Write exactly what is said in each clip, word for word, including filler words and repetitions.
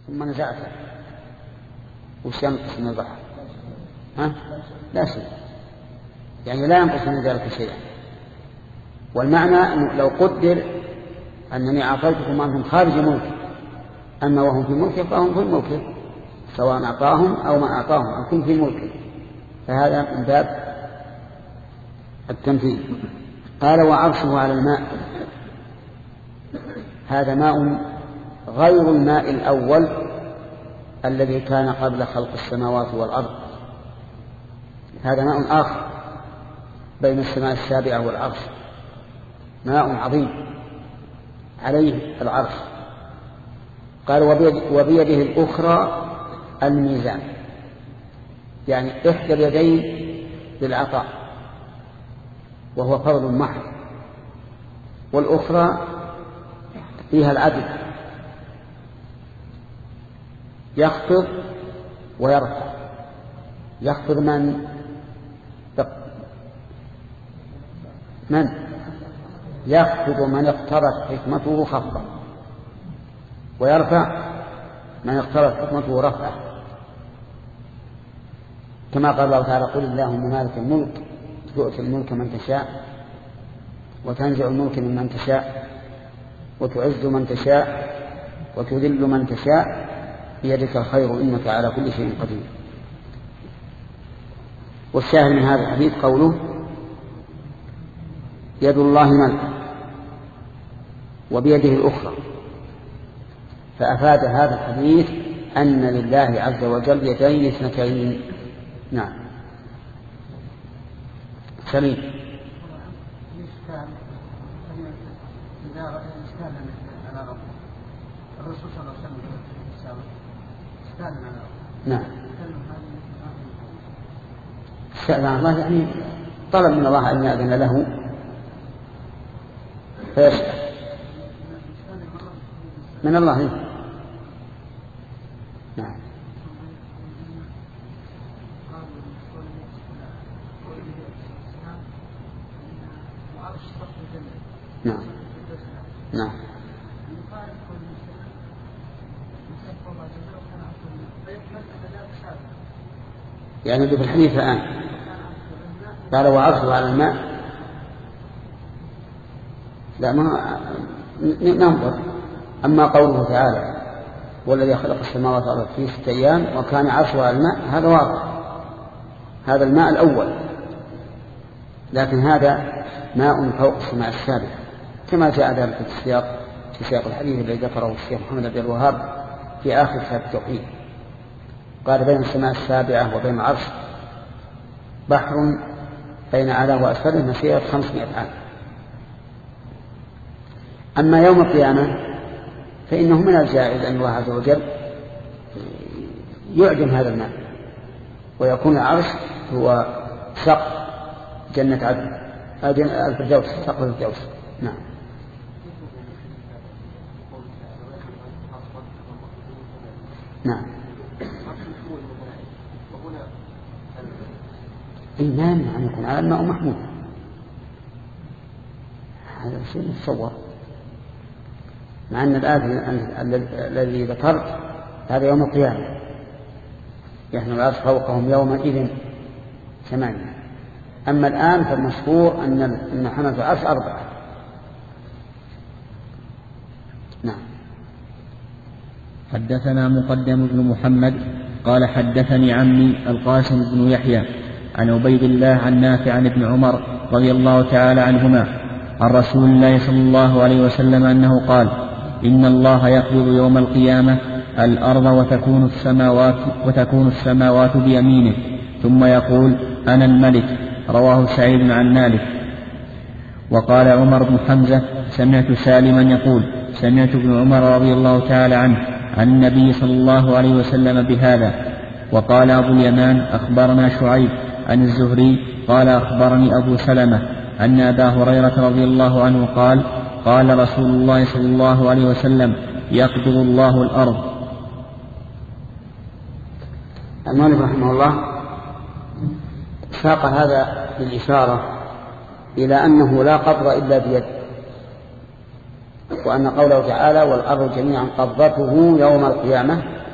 ثم نزعته وش ينقص من البحر؟ ها؟ لا شيء، يعني لا ينقص من ذلك شيئا. والمعنى أنه لو قدر أنني أعطيتكم أنهم خارج ملكه، أما وهم في ملكه فهم في ملكه، سواء أعطاهم أو ما أعطاهم أو كن في ملكه، فهذا من باب التمثيل. قال وعرشه على الماء، هذا ماء غير الماء الأول الذي كان قبل خلق السماوات والأرض، هذا ماء آخر بين السماء السابعة والعرش، ماء عظيم عليه العرش. قال وبيده الأخرى الميزان، يعني إحدى اليدين للعطاء وهو فضل محض، والأخرى فيها العدل، يخفض ويرفع. يخفض من من يخفض من اقتضت حكمته خفضا، ويرفع من اقتضت حكمته رفعا، كما قال الله تعالى قل اللهم مالك الملك تؤتي الملك من تشاء وتنزع الملك ممن تشاء وتعز من تشاء وتذل من تشاء بيدك الخير إنك على كل شيء قدير. والشاهد من هذا الحديث قوله يد الله ملك وبيده الأخرى، فأفاد هذا الحديث أن لله عز وجل يدين اثنتين. نعم سليم. الرسول صلى الله عليه وسلم نعم استأذن الله، يعني طلب من الله أن يأذن له فيسأل من الله. نعم نعم نعم يعني في الحديث الآن قال وعرشه على الماء، لا ما ننظر. أما قوله تعالى والذي خلق السماوات والأرض في ستة أيام وكان عرشه على الماء، هذا واضح، هذا الماء الأول، لكن هذا ماء فوق السماء السابعة كما جاء ذلك في السياق في سياق الحديث الذي ذكره الشيخ محمد بن الوهاب في آخر كتاب التوحيد. قال بين السماء السابعة وبين العرش بحر بين أعلاه وأسفله مسيرة خمسمائة عام. أما يوم القيامة فإنه من الجائز أن الله عز وجل يعجم هذا الماء ويكون العرش هو سقف جنة عدن الفردوس، سقف الفردوس. نعم نعم إيمان أن يكون على الماء محمود، هذا شيء متصور، مع أن الآية الذي ذكرت هذا يوم القيامة يحمل العرش فوقهم يومئذ ثمانية. أما الآن فالمشهور أن أن حملة العرش أربعة. نعم. حدثنا مقدم بن محمد قال حدثني عمي القاسم بن يحيى عن عبيد الله عن نافع عن ابن عمر رضي الله تعالى عنهما عن رسول الله صلى الله عليه وسلم أنه قال إن الله يقبض يوم القيامة الأرض وتكون السماوات, وتكون السماوات بيمينه ثم يقول أنا الملك. رواه سعيد عن مالك. وقال عمر بن حمزة سمعت سالما يقول سمعت ابن عمر رضي الله تعالى عنه عن النبي صلى الله عليه وسلم بهذا. وقال أبو اليمان أخبرنا شعيب عن الزهري قال أخبرني أبو سلمة أن أبا هريرة رضي الله عنه قال قال رسول الله صلى الله عليه وسلم يقبض الله الأرض. المؤلف رحمه الله ساق هذا بالإشارة إلى أنه لا قبض إلا بيد، وأن قوله تعالى والأرض جميعا قبضته يوم القيامة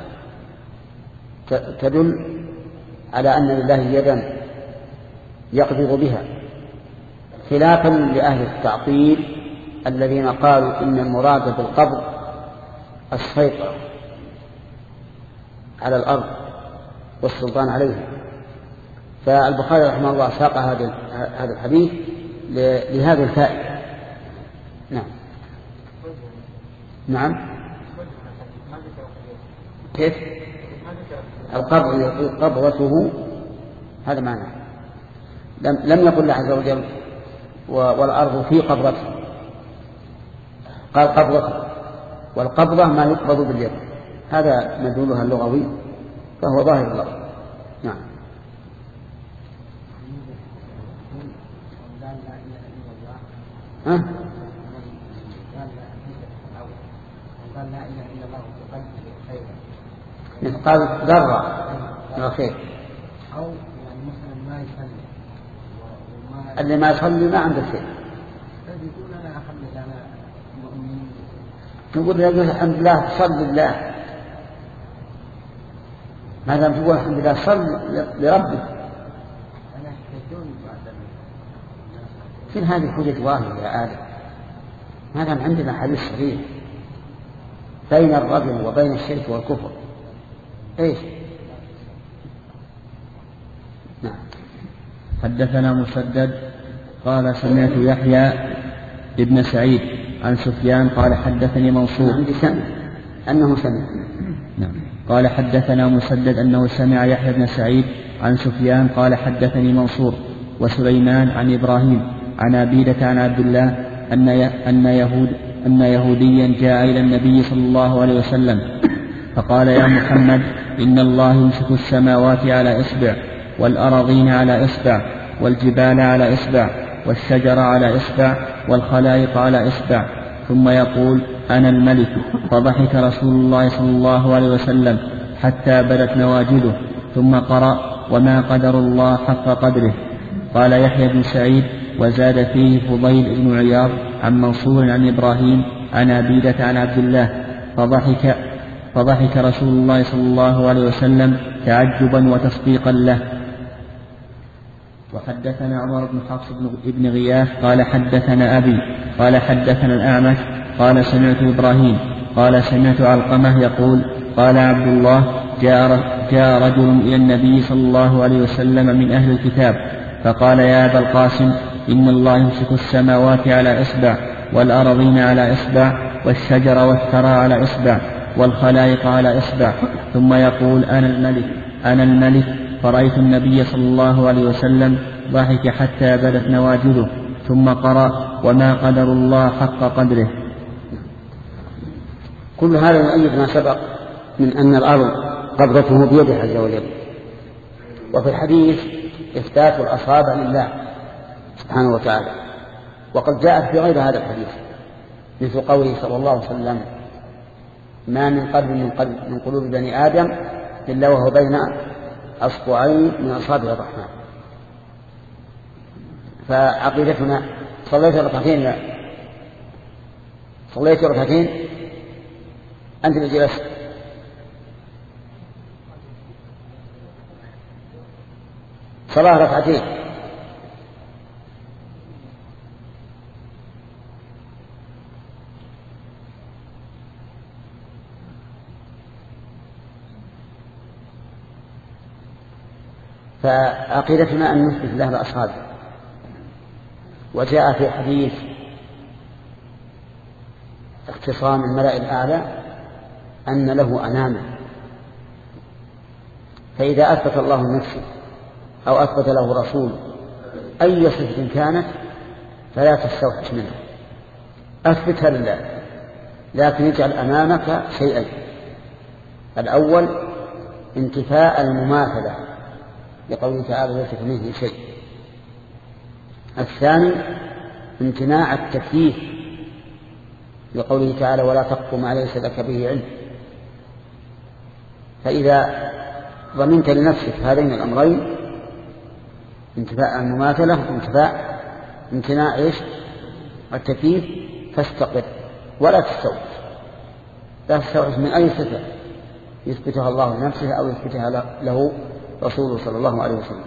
تدل على أن لله يدا يقبض بها، خلافا لأهل التعطيل الذين قالوا إن المراد بالقبض السيطرة على الأرض والسلطان عليها. فالبخاري رحمه الله ساق هذا الحديث لهذه الفائدة. نعم نعم كيف القبض يقول قبضته، هذا معنى لم, لم يقل الله عز وجل والأرض في قبضته، قال قبضته، والقبضة ما يقبض باليد، هذا مدلولها اللغوي فهو ظاهر اللفظ. نعم ها؟ مثقال ذرة من الخير، أو يعني مثلا ما يصلي اللي ما يصلي ما عنده شيء، يقول أنا الحمد لله أنا مؤمن، نقول له الحمد لله صل لله، ما دام تقول الحمد لله صل لربك. أنا يحتاجون بعد في هذه حجة ظاهرة يا آدم، ما دام عندنا حديث صحيح بين الرجل وبين الشرك والكفر ايش؟ نعم. حدثنا مسدد قال سمعت يحيى ابن سعيد عن سفيان قال حدثني منصور عندي سمع أنه سمع. نعم. قال حدثنا مسدد أنه سمع يحيى بن سعيد عن سفيان قال حدثني منصور وسليمان عن إبراهيم عن عبيدة عن عبد الله أن أن يهود أن يهوديا جاء إلى النبي صلى الله عليه وسلم فقال يا محمد إن الله يمسك السماوات على إصبع والأراضين على إصبع والجبال على إصبع والشجر على إصبع والخلائق على إصبع ثم يقول أنا الملك. فضحك رسول الله صلى الله عليه وسلم حتى بدت نواجذه ثم قرأ وما قدر الله حق قدره. قال يحيى بن سعيد وزاد فيه فضيل بن عياض عن منصور عن إبراهيم عن عبيدة عن عبد الله فضحك فضحك رسول الله صلى الله عليه وسلم تعجبا وتصديقا له. وحدثنا عمر بن حفص بن غياث قال حدثنا أبي قال حدثنا الأعمش قال سمعت إبراهيم قال سمعت علقمة يقول قال عبد الله جاء, جاء رجل إلى النبي صلى الله عليه وسلم من أهل الكتاب فقال يا أبا القاسم إن الله يمسك السماوات على إصبع والأراضين على إصبع والشجر والثرى على إصبع والخلائق على إصبع ثم يقول أنا الملك أنا الملك. فرأيت النبي صلى الله عليه وسلم ضحك حتى بدت نواجذه ثم قرأ وما قدر الله حق قدره. كل هذا يؤيد ما سبق من أن الأرض قبضته بيده عز وجل. وفي الحديث إثبات الأصابع لله سبحانه وتعالى، وقد جاءت في غير هذا الحديث مثل قوله صلى الله عليه وسلم ما من قلب من, قلب من قلوب بني آدم إلا وهو بين أصبعين من أصابع الرحمن. فعقيدتنا صليت ركعتين لا صليت ركعتين أنت اللي جلست صلاة ركعتين فعقيدتنا أن نثبت له الأصحاب. وجاء في حديث اختصام الملأ الأعلى أن له أنامه، فإذا أثبت الله نفسه أو أثبت له رسول أي صفة كانت فلا تستوحش منها، أثبتها لله، لكن اجعل أمامك شيئين: الأول انتفاء المماثلة لقوله تعالى ليس كمثله شيء، الثاني امتناع التكييف لقوله تعالى ولا تقف ما ليس لك به علم. فإذا ضمنت لنفسك هذين الأمرين انتفاء المماثلة وانتفاء امتناع إيش التكييف فاستقر ولا تستوحش، لا تستوحش من أي صفة يثبتها الله لنفسه أو يثبتها له رسوله صلى الله عليه وسلم.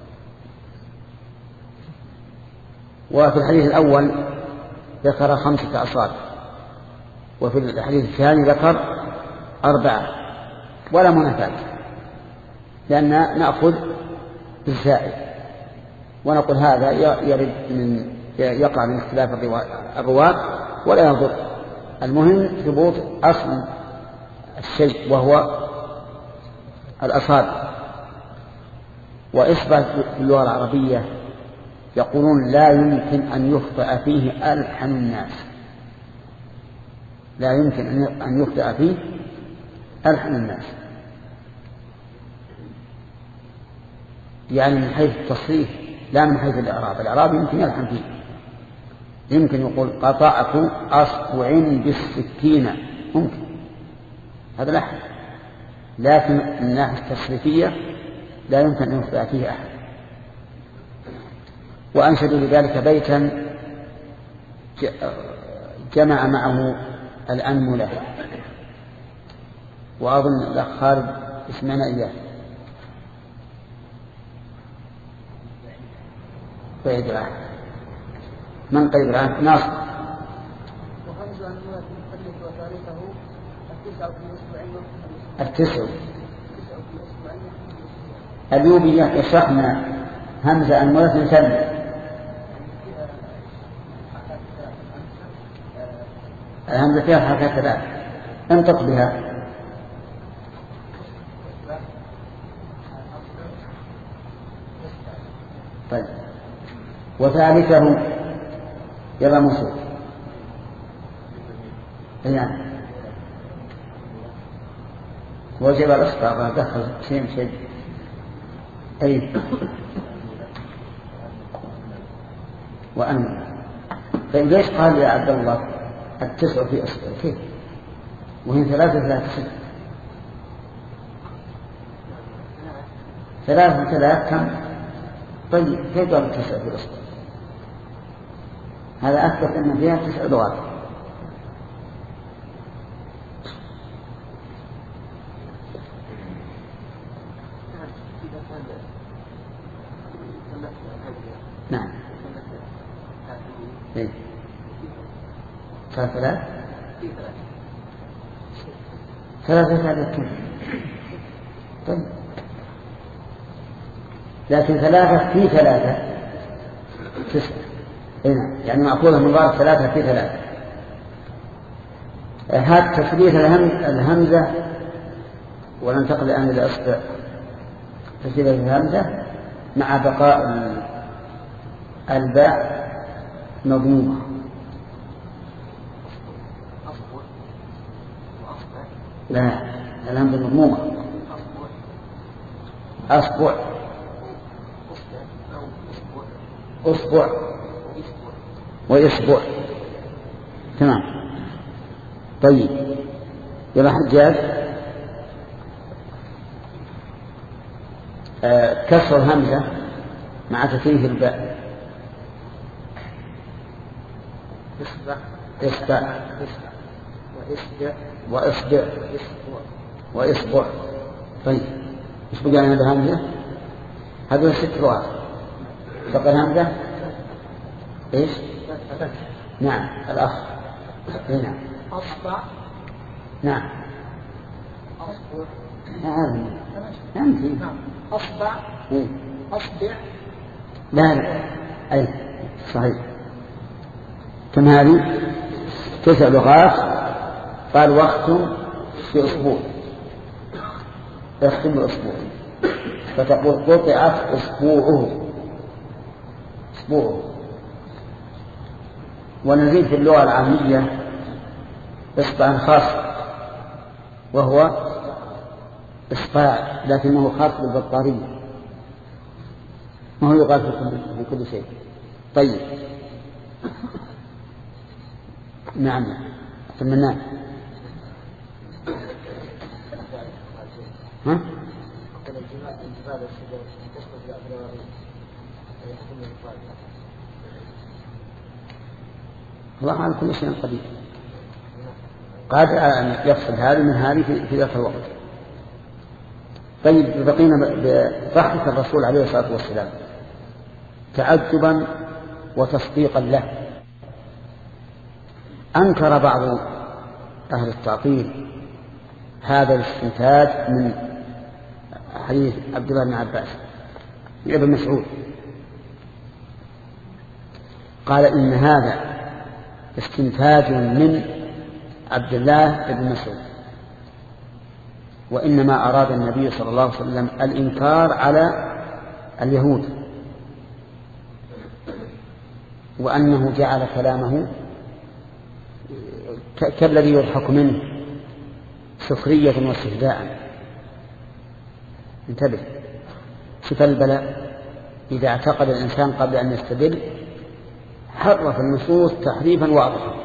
وفي الحديث الأول ذكر خمسة أصابع، وفي الحديث الثاني ذكر أربعة، ولا منافاة، لأن نأخذ بالزائد ونقول هذا يرد من يقع من اختلاف الرواة ولا يضر، المهم ثبوت أصل الشيء وهو الأصابع. وإصبع في اللغة العربية يقولون لا يمكن أن يخطئ فيه ألحن الناس، لا يمكن أن يخطئ فيه ألحن الناس، يعني من حيث التصريف لا من حيث الإعراب. الإعراب يمكن يلحن فيه، يمكن يقول قطعت أصبع بالسكينة، ممكن هذا لحن، لكن من الناحية التصريفية لا يمكن أن يخطئ فيه أحد. وأنشدوا لذلك بيتا جمع معه الأنملة، وأظن الأخ خالد اسمعنا إياه. قيد العهد، من قيد العهد؟ ناصر. التسع اليوبية يشرحنا همزة أنملة سلم، الهمزة فيها حركات ثلاث، انطق بها. طيب، وثالثهم يلا موسى نعم وجب الإصبع دخل شيء شيء أي وأنا. طيب ليش قال يا عبد الله التسع في أصبع؟ كيف وهي ثلاثة ثلاثة ست؟ ثلاثة ثلاثة كم؟ طيب كيف قال التسع في أصبع؟ هذا أثبت أن فيها تسع لغات. نعم إيه ثلاثة ثلاثة ثلاثة كم؟ طيب لكن ثلاثة في ثلاثة تسعة، هنا يعني مأخوذة من ضرب ثلاثة في ثلاثة. هذا تثبيت الهمزة، وننتقل الآن إلى أصبع. تثبيت الهمزة مع بقاء الباء مضمومة. لا الهمزة مضمومة. أصبع أصبع وإصبع تمام. طيب يلا حجاج آه كسر الهمزة مع تفريغ الباء. إصبع إصبع وإصبع وإصبع وإصبع. طيب إيش بقى عند الهمزة؟ هذول ست لغات. بقى الهمزة إيش؟ نعم الأخ هنا أصبع نعم أصبع نعم نعم أصبع إيه؟ أصبع لا لا أي صحيح. كم هذه؟ تسع لغات. قال واختم في أسبوع، يختم الأسبوع، فتقول قطعت أسبوعه أسبوعه. ونزيد في اللغة العامية إصبع خاص وهو إصبع، لكنه خاص بالبطارية، ما هو يقال في كل شيء. طيب نعم تمنى ها الله على كل شيء قدير، قادر أن يفصل هذه من هذه في ذات الوقت. طيب بقينا بضحك الرسول عليه الصلاة والسلام تعجبا وتصديقا له. أنكر بعض أهل التعطيل هذا الاستنتاج من حديث عبد الله بن عباس ابن مسعود، قال إن هذا استنتاج من عبد الله بن مسعود، وإنما أراد النبي صلى الله عليه وسلم الإنكار على اليهود، وأنه جعل كلامه كالذي يضحك منه سخرية واستهزاء. انتبه، شوف البلاء إذا اعتقد الإنسان قبل أن يستدل حرف النصوص تحريفا واضحا.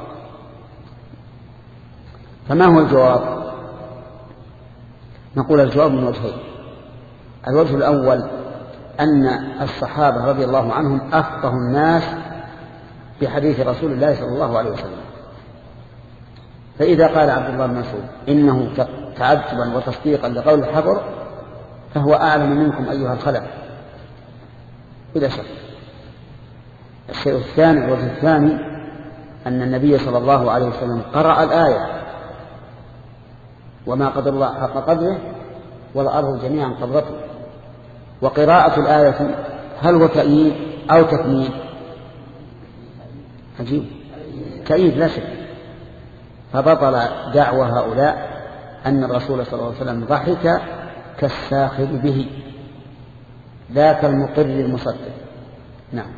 فما هو الجواب؟ نقول الجواب من وجهين. الوجه الأول أن الصحابة رضي الله عنهم أفقه الناس بحديث رسول الله صلى الله عليه وسلم، فإذا قال عبد الله بن مسعود إنه تعجبا وتصديقا لقول الحبر فهو أعلم منكم أيها الخلق بلا شك. الشيء الثاني الوجه الثاني أن النبي صلى الله عليه وسلم قرأ الآية وما قدر الله حق قدره والأرض جميعا قبضته، وقراءة الآية هل هو تأييد أو تكميل؟ عجيب، تأييد لا شك. فبطل دعوى هؤلاء أن الرسول صلى الله عليه وسلم ضحك كالساخر به لا كالمقر المصدق. نعم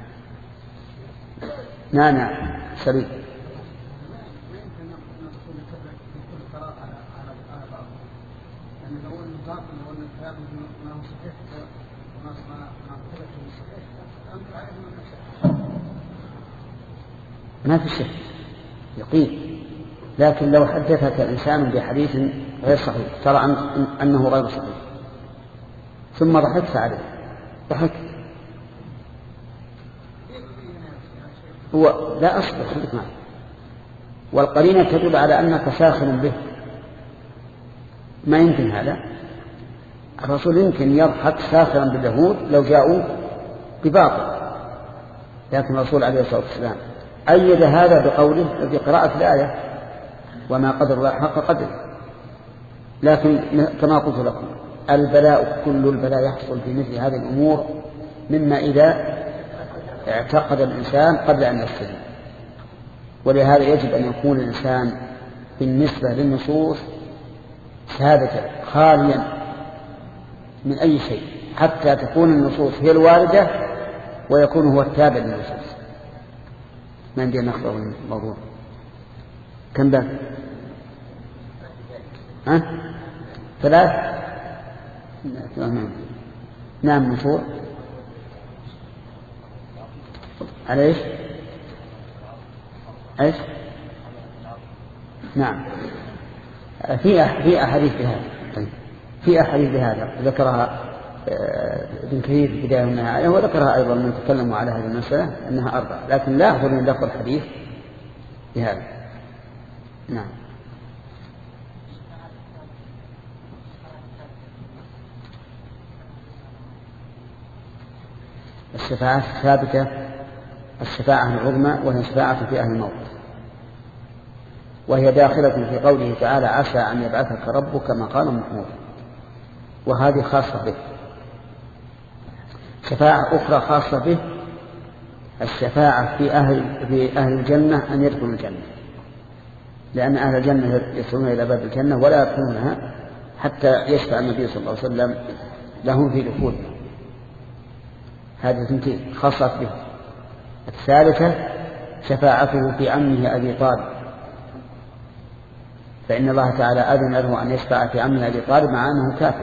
نعم نعم سليم. ما في شك يقين، لكن لو حدثك الإنسان بحديث غير صحيح ترى أنه غير صحيح ثم ضحكت عليه ضحك هو لا أصبر خليك معه، والقرينة تدل على أنك ساخر به. ما يمكن هذا، الرسول يمكن يضحك ساخرا باليهود لو جاءوا بباطل، لكن الرسول عليه الصلاة والسلام أيد هذا بقوله بقراءة الآية وما قدر الله حق قدره. لكن كما قلت لكم البلاء كل البلاء يحصل في مثل هذه الأمور مما إذا اعتقد الإنسان قبل أن يستدل. ولهذا يجب أن يكون الإنسان بالنسبة للنصوص ثابتا خاليا من أي شيء حتى تكون النصوص هي الواردة ويكون هو التابع للنصوص. ما عندي نخبر من الموضوع. كم باب؟ ها؟ ثلاث؟ نعم مشروع. على ايش؟ ايش؟ نعم في في احاديث بهذا. طيب في احاديث بهذا ذكرها ابن كثير في بداية والنهاية، وذكرها أيضا من تكلموا على هذه المسألة أنها أربعة، لكن لا أخذ من ذكر الحديث بهذا. نعم الشفاعة الثابتة الشفاعة العظمى وهي شفاعة في أهل الموت، وهي داخلة في قوله تعالى عسى أن يبعثك ربك مقاما محمودا، وهذه خاصة به. شفاعة أخرى خاصة به الشفاعة في أهل, في أهل الجنة أن يدخلوا الجنة، لأن أهل الجنة يصلون إلى باب الجنة ولا يدخلونها حتى يشفع النبي صلى الله عليه وسلم لهم في دخولها. هذه ثنتين خاصة به. الثالثة شفاعته في عمه أبي طالب، فإن الله تعالى أذن له أن يشفع في عمه أبي طالب مع أنه كافر،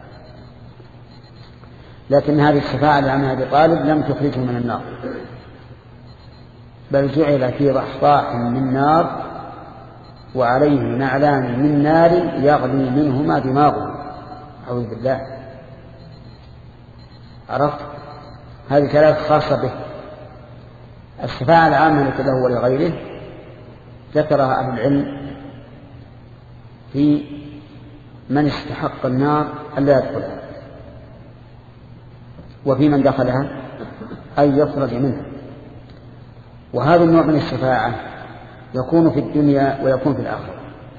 لكن هذه الشفاعة لعمه أبي طالب لم تخرجه من النار، بل جعل في رحضاء من نار وعليه نعلان من نار يغلي منهما دماغه. أعوذ بالله. عرفت؟ هذه ثلاث خاصة به. الشفاعة العامة له ولغيره ذكرها أهل العلم في من استحق النار ألا يدخلها، وفي من دخلها أن يخرج منها. وهذا النوع من الشفاعة يكون في الدنيا ويكون في الآخرة.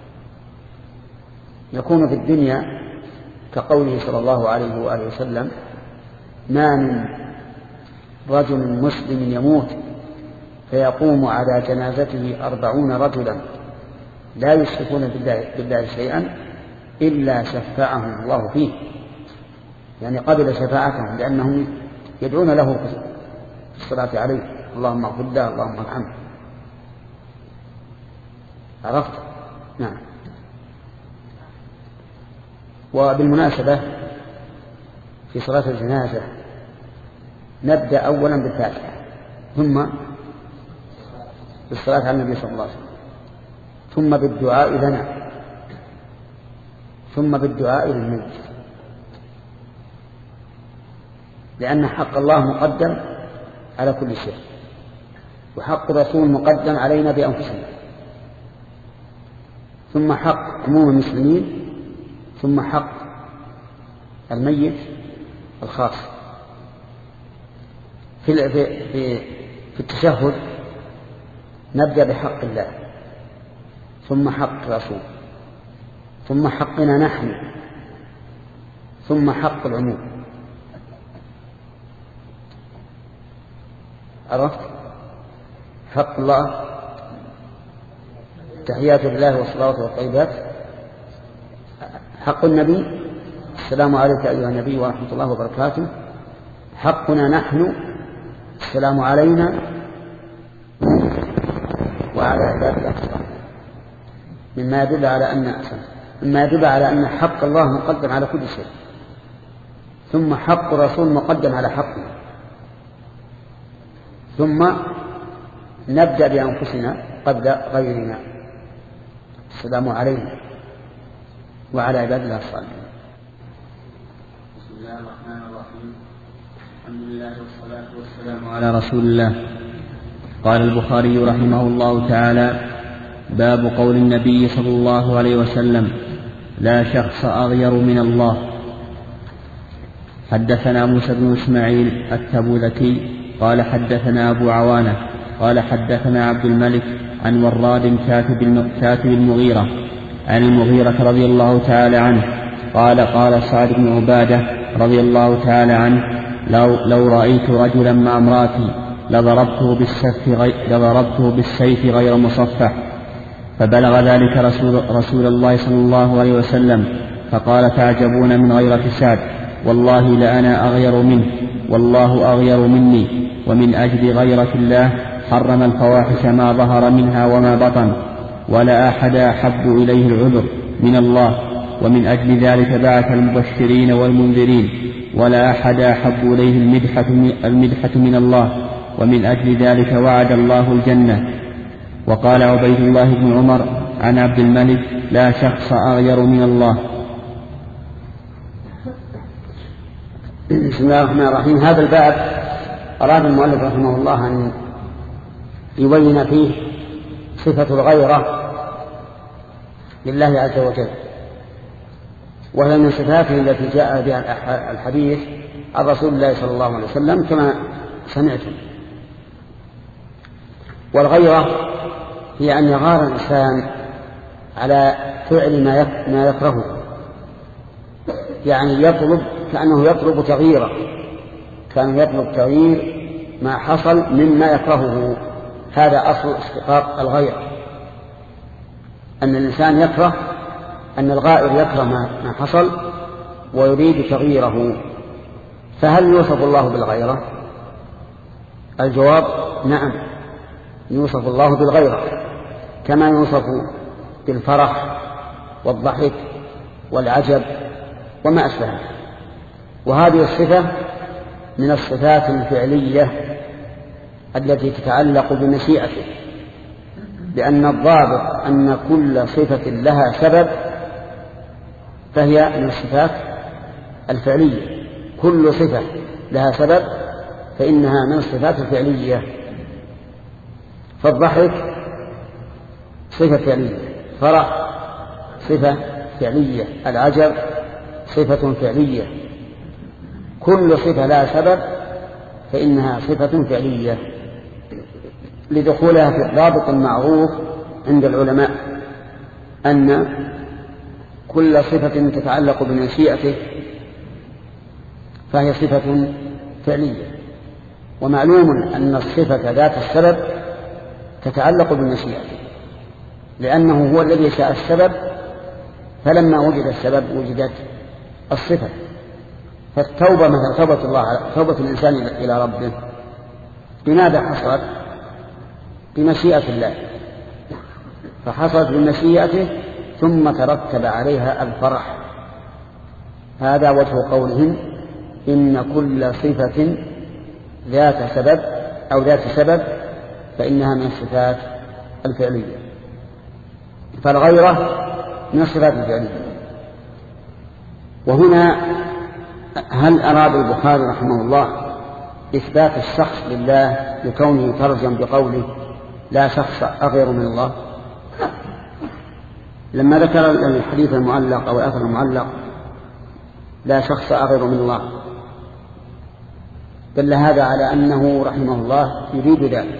يكون في الدنيا كقوله صلى الله عليه وآله وسلم: ما من رجل مسلم يموت فيقوم على جنازته أربعون رجلا لا يشركون بالله شيئا إلا شفعهم الله فيه، يعني قبل شفاعتهم لأنهم يدعون له في الصلاة عليه: اللهم اغفر له، اللهم ارحمه. عرفت؟ نعم. وبالمناسبة في صلاة الجنازة نبدأ أولا بالفاتحة، ثم بالصلاة على النبي صلى الله عليه وسلم، ثم بالدعاء لنا، ثم بالدعاء للميت، لأن حق الله مقدم على كل شيء، وحق الرسول مقدم علينا بأنفسنا، ثم حق عموم المسلمين، ثم حق الميت الخاص. في في في التشهد نبدأ بحق الله، ثم حق الرسول، ثم حقنا نحن، ثم حق العموم. عرفت؟ حق الله تحيات الله والصلوات والطيبات، حق النبي السلام عليك أيها النبي ورحمة الله وبركاته، حقنا نحن السلام علينا وعلى عباد الله الصالحين، مما يدل على أن مما يدل على أن حق الله مقدم على كل شيء، ثم حق الرسول مقدم على حقنا، ثم نبدأ بأنفسنا قبل غيرنا: السلام علينا وعلى عباد الله الصالحين. بسم الله الرحمن الرحيم. الحمد لله والصلاة والسلام على رسول الله. قال البخاري رحمه الله تعالى: باب قول النبي صلى الله عليه وسلم: لا شخص أغير من الله. حدثنا موسى بن إسماعيل التبوذكي قال حدثنا أبو عوانة قال حدثنا عبد الملك عن وراد كاتب المغيرة عن المغيرة رضي الله تعالى عنه قال: قال سعد بن عبادة رضي الله تعالى عنه: لو, لو رأيت رجلا مع امرأتي لضربته بالسيف غير, لضربته بالسيف غير مصفح. فبلغ ذلك رسول, رسول الله صلى الله عليه وسلم فقال: تعجبون من غيرة سعد، والله لأنا أغير منه، والله أغير مني، ومن أجل غيرة الله حرم الفواحش ما ظهر منها وما بطن، ولا أحد أحب إليه العذر من الله، ومن أجل ذلك بعث المبشرين والمنذرين، ولا أحد أحب إليه المدحة, المدحة من الله، ومن أجل ذلك وعد الله الجنة. وقال عبيد الله بن عمر عن عبد الملك: لا شخص أغير من الله. بسم الله الرحمن الرحيم. هذا الباب أراد المؤلف رحمه الله أن يبين فيه صفة الغيرة لله عز وجل، وهي من صفاته التي جاء بها الحديث عن رسول الله صلى الله عليه وسلم كما سمعتم. والغيرة هي أن يغار الإنسان على فعل ما يكرهه، يعني يطلب كأنه يطلب تغييره، كان يطلب تغيير ما حصل مما يكرهه. هذا أصل اشتقاق الغيرة، أن الإنسان يكره، أن الغائر يكره ما حصل ويريد تغييره. فهل يوصف الله بالغيرة؟ الجواب: نعم، يوصف الله بالغيرة كما يوصف بالفرح والضحك والعجب وما أشبهه. وهذه الصفة من الصفات الفعلية التي تتعلق بمشيئته، لأن الضابط أن كل صفة لها سبب فهي من الصفات الفعلية. كل صفة لها سبب فإنها من الصفات الفعلية. فالضحك صفة فعلية، فرح صفة فعلية، العجب صفة فعلية. كل صفة لا سبب فإنها صفة فعلية لدخولها في الضابط المعروف عند العلماء أن كل صفة تتعلق بمشيئته فهي صفة فعلية. ومعلوم أن الصفة ذات السبب تتعلق بمشيئته لأنه هو الذي شاء السبب، فلما وجد السبب وجدت الصفة. فالتوبة مثل توبة الله توبة الإنسان إلى ربه بماذا حصلت؟ بمشيئة الله، فحصلت بمشيئته ثم ترتب عليها الفرح. هذا وجه قولهم إن كل صفة ذات سبب أو ذات سبب فإنها من الصفات الفعلية، فالغيرة من الصفات الفعلية. وهنا هل أراد البخاري رحمه الله إثبات الشخص لله لكونه ترجم بقوله لا شخص أغير من الله؟ لما ذكر الحديث المعلق أو الأثر المعلق لا شخص أغير من الله دل هذا على أنه رحمه الله يريد ذلك.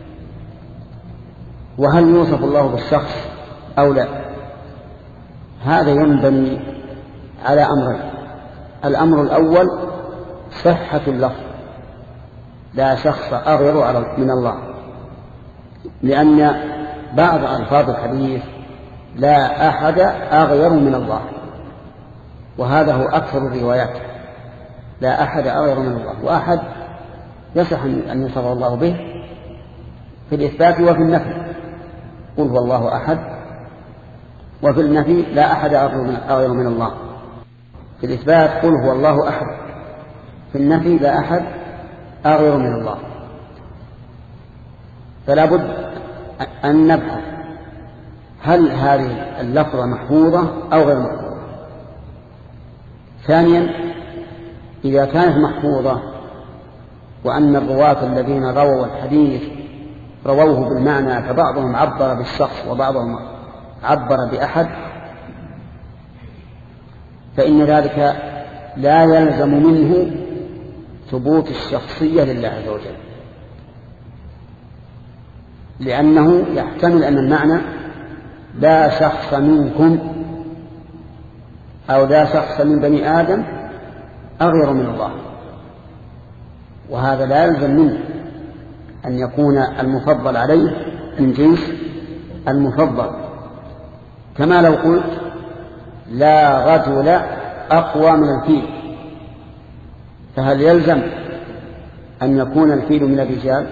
وهل يوصف الله بالشخص أو لا؟ هذا ينبني على أمرين. الأمر الأول صحة اللفظ لا شخص أغير من الله، لأن بعض ألفاظ الحديث لا أحد أغير من الله، وهذا هو أكثر الروايات، لا أحد أغير من الله. وأحد يصح أن يصف الله به في الإثبات وفي النفي، قل هو الله أحد، وفي النفي لا أحد أغير من الله. في الإثبات قل هو الله أحد، في النفي لا أحد أغير من الله. فلا بد أن نبحث هل هذه اللفظة محفوظة أو غير محفوظة. ثانيا إذا كانت محفوظة وأن الرواة الذين رووا الحديث رووه بالمعنى فبعضهم عبر بالشخص وبعضهم عبر بأحد، فإن ذلك لا يلزم منه ثبوت الشخصية لله عز وجل، لأنه يحتمل أن المعنى لا شخص منكم أو لا شخص من بني آدم أغير من الله، وهذا لا يلزم منه أن يكون المفضل عليه من جنس المفضل. كما لو قلت لا رجل أقوى من الفيل، فهل يلزم أن يكون الفيل من الرجال؟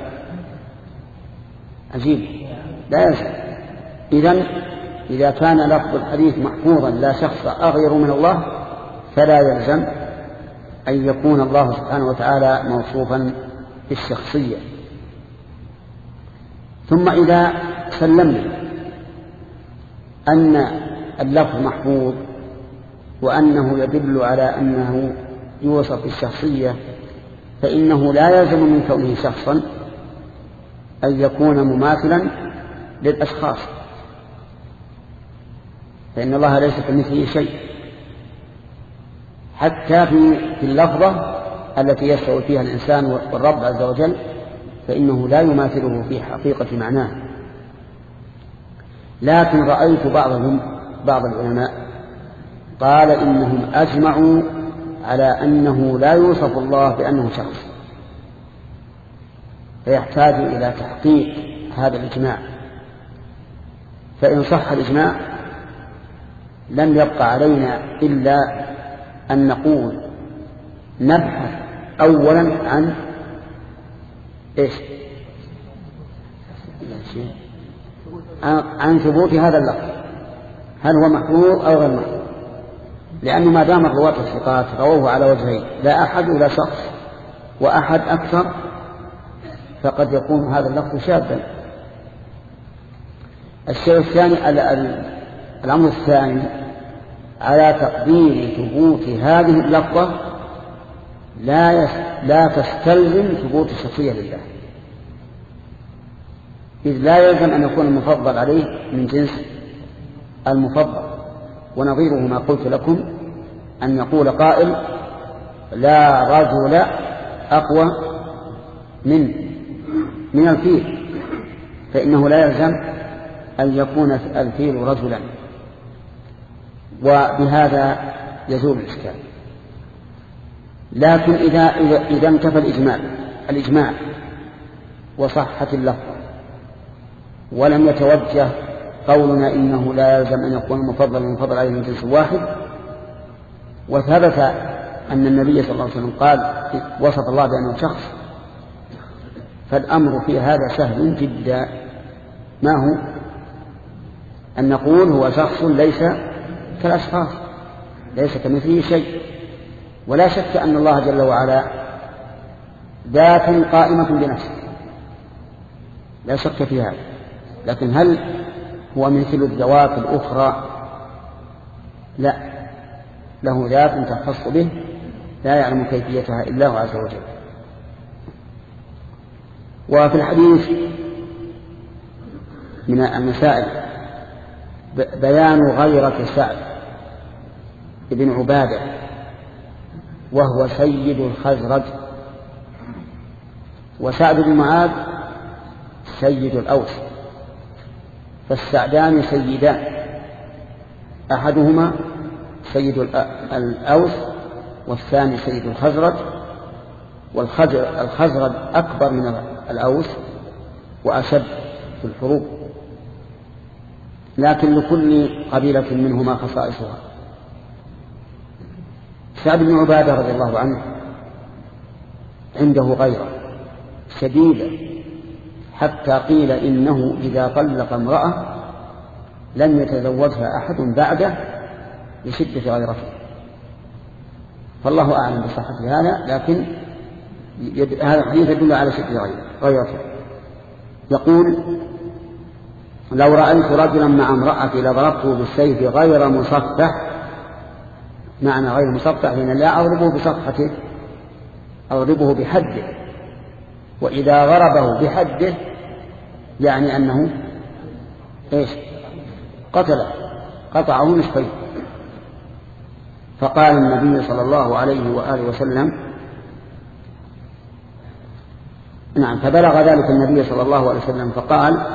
عجيب، لا يلزم. إذن إذا كان لفظ الحديث محفوظا لا شخص أغير من الله فلا يلزم أن يكون الله سبحانه وتعالى موصوفا بالشخصية. ثم إذا سلمنا أن اللفظ محفوظ وأنه يدل على أنه يوصف بالشخصية، فإنه لا يلزم من كونه شخصا أن يكون مماثلا للأشخاص، فإن الله ليس كمثله شيء. حتى في في اللفظة التي يستوي فيها الإنسان والرب عز وجل فإنه لا يماثله في حقيقة معناه. لكن رأيت بعضهم بعض العلماء قال إنهم أجمعوا على أنه لا يوصف الله بأنه شخص، فيحتاج إلى تحقيق هذا الإجماع. فإن صح الإجماع لم يبقى علينا إلا أن نقول نبحث أولا عن إيش؟ عن ثبوت هذا اللفظ، هل هو محفوظ أو غير محفوظ؟ لأنه ما دام الرواة الثقات رووه على وجهين، لا أحد ولا شخص وأحد أكثر، فقد يكون هذا اللفظ شاذا. الشيء الثاني الأمر الثاني على تقدير ثبوت هذه اللفظة لا لا تستلزم ثبوت الشخصية لله، إذ لا يلزم أن يكون المفضل عليه من جنس المفضل. ونظيره ما قلت لكم أن يقول قائل لا رجل أقوى من من الفيل، فإنه لا يلزم أن يكون الفيل رجلا، وبهذا يزول الإشكال. لكن إذا إذا, إذا انتفى الإجماع الإجماع وصحت اللفظة ولم يتوجه قولنا إنه لا يلزم أن يكون مفضل المفضل عليه من جنس واحد، وثبت أن النبي صلى الله عليه وسلم قال وصف الله بأنه شخص، فالأمر في هذا سهل جدا. ما هو؟ أن نقول هو شخص ليس كالأشخاص، ليس كمثله شيء. ولا شك أن الله جل وعلا ذات قائمة بنفسه، لا شك في هذا، لكن هل هو مثل الذوات الأخرى؟ لا، له ذات تختص به لا يعلم كيفيتها إلا هو عز وجل. وفي الحديث من المسائل بيان غيرة سعد بن عبادة وهو سيد الخزرج، وسعد بن معاذ سيد الأوس، فالسعدان سيدان، أحدهما سيد الأوس والثاني سيد الخزرج، والخزرج أكبر من الأوس وأشد في الحروب، لكن لكل قبيلة منهما خصائصها. سعد بن عبادة رضي الله عنه عنده غيرة شديدة، حتى قيل إنه إذا طلق امرأة لم يتزوجها أحد بعده لشدة غيرته، فالله أعلم بصحة هذا، لكن هذا الحديث يدل على شدة غيرته. يقول لو رأيت رجلا مع امرأتي لضربته بالسيف غير مصفح. معنى غير مصفح لأن لا أضربه بصفحته، أضربه بحده، وإذا ضربه بحده يعني أنه إيش؟ قتله، قطعه نصفين. فقال النبي صلى الله عليه وآله وسلم نعم فبلغ ذلك النبي صلى الله عليه وسلم فقال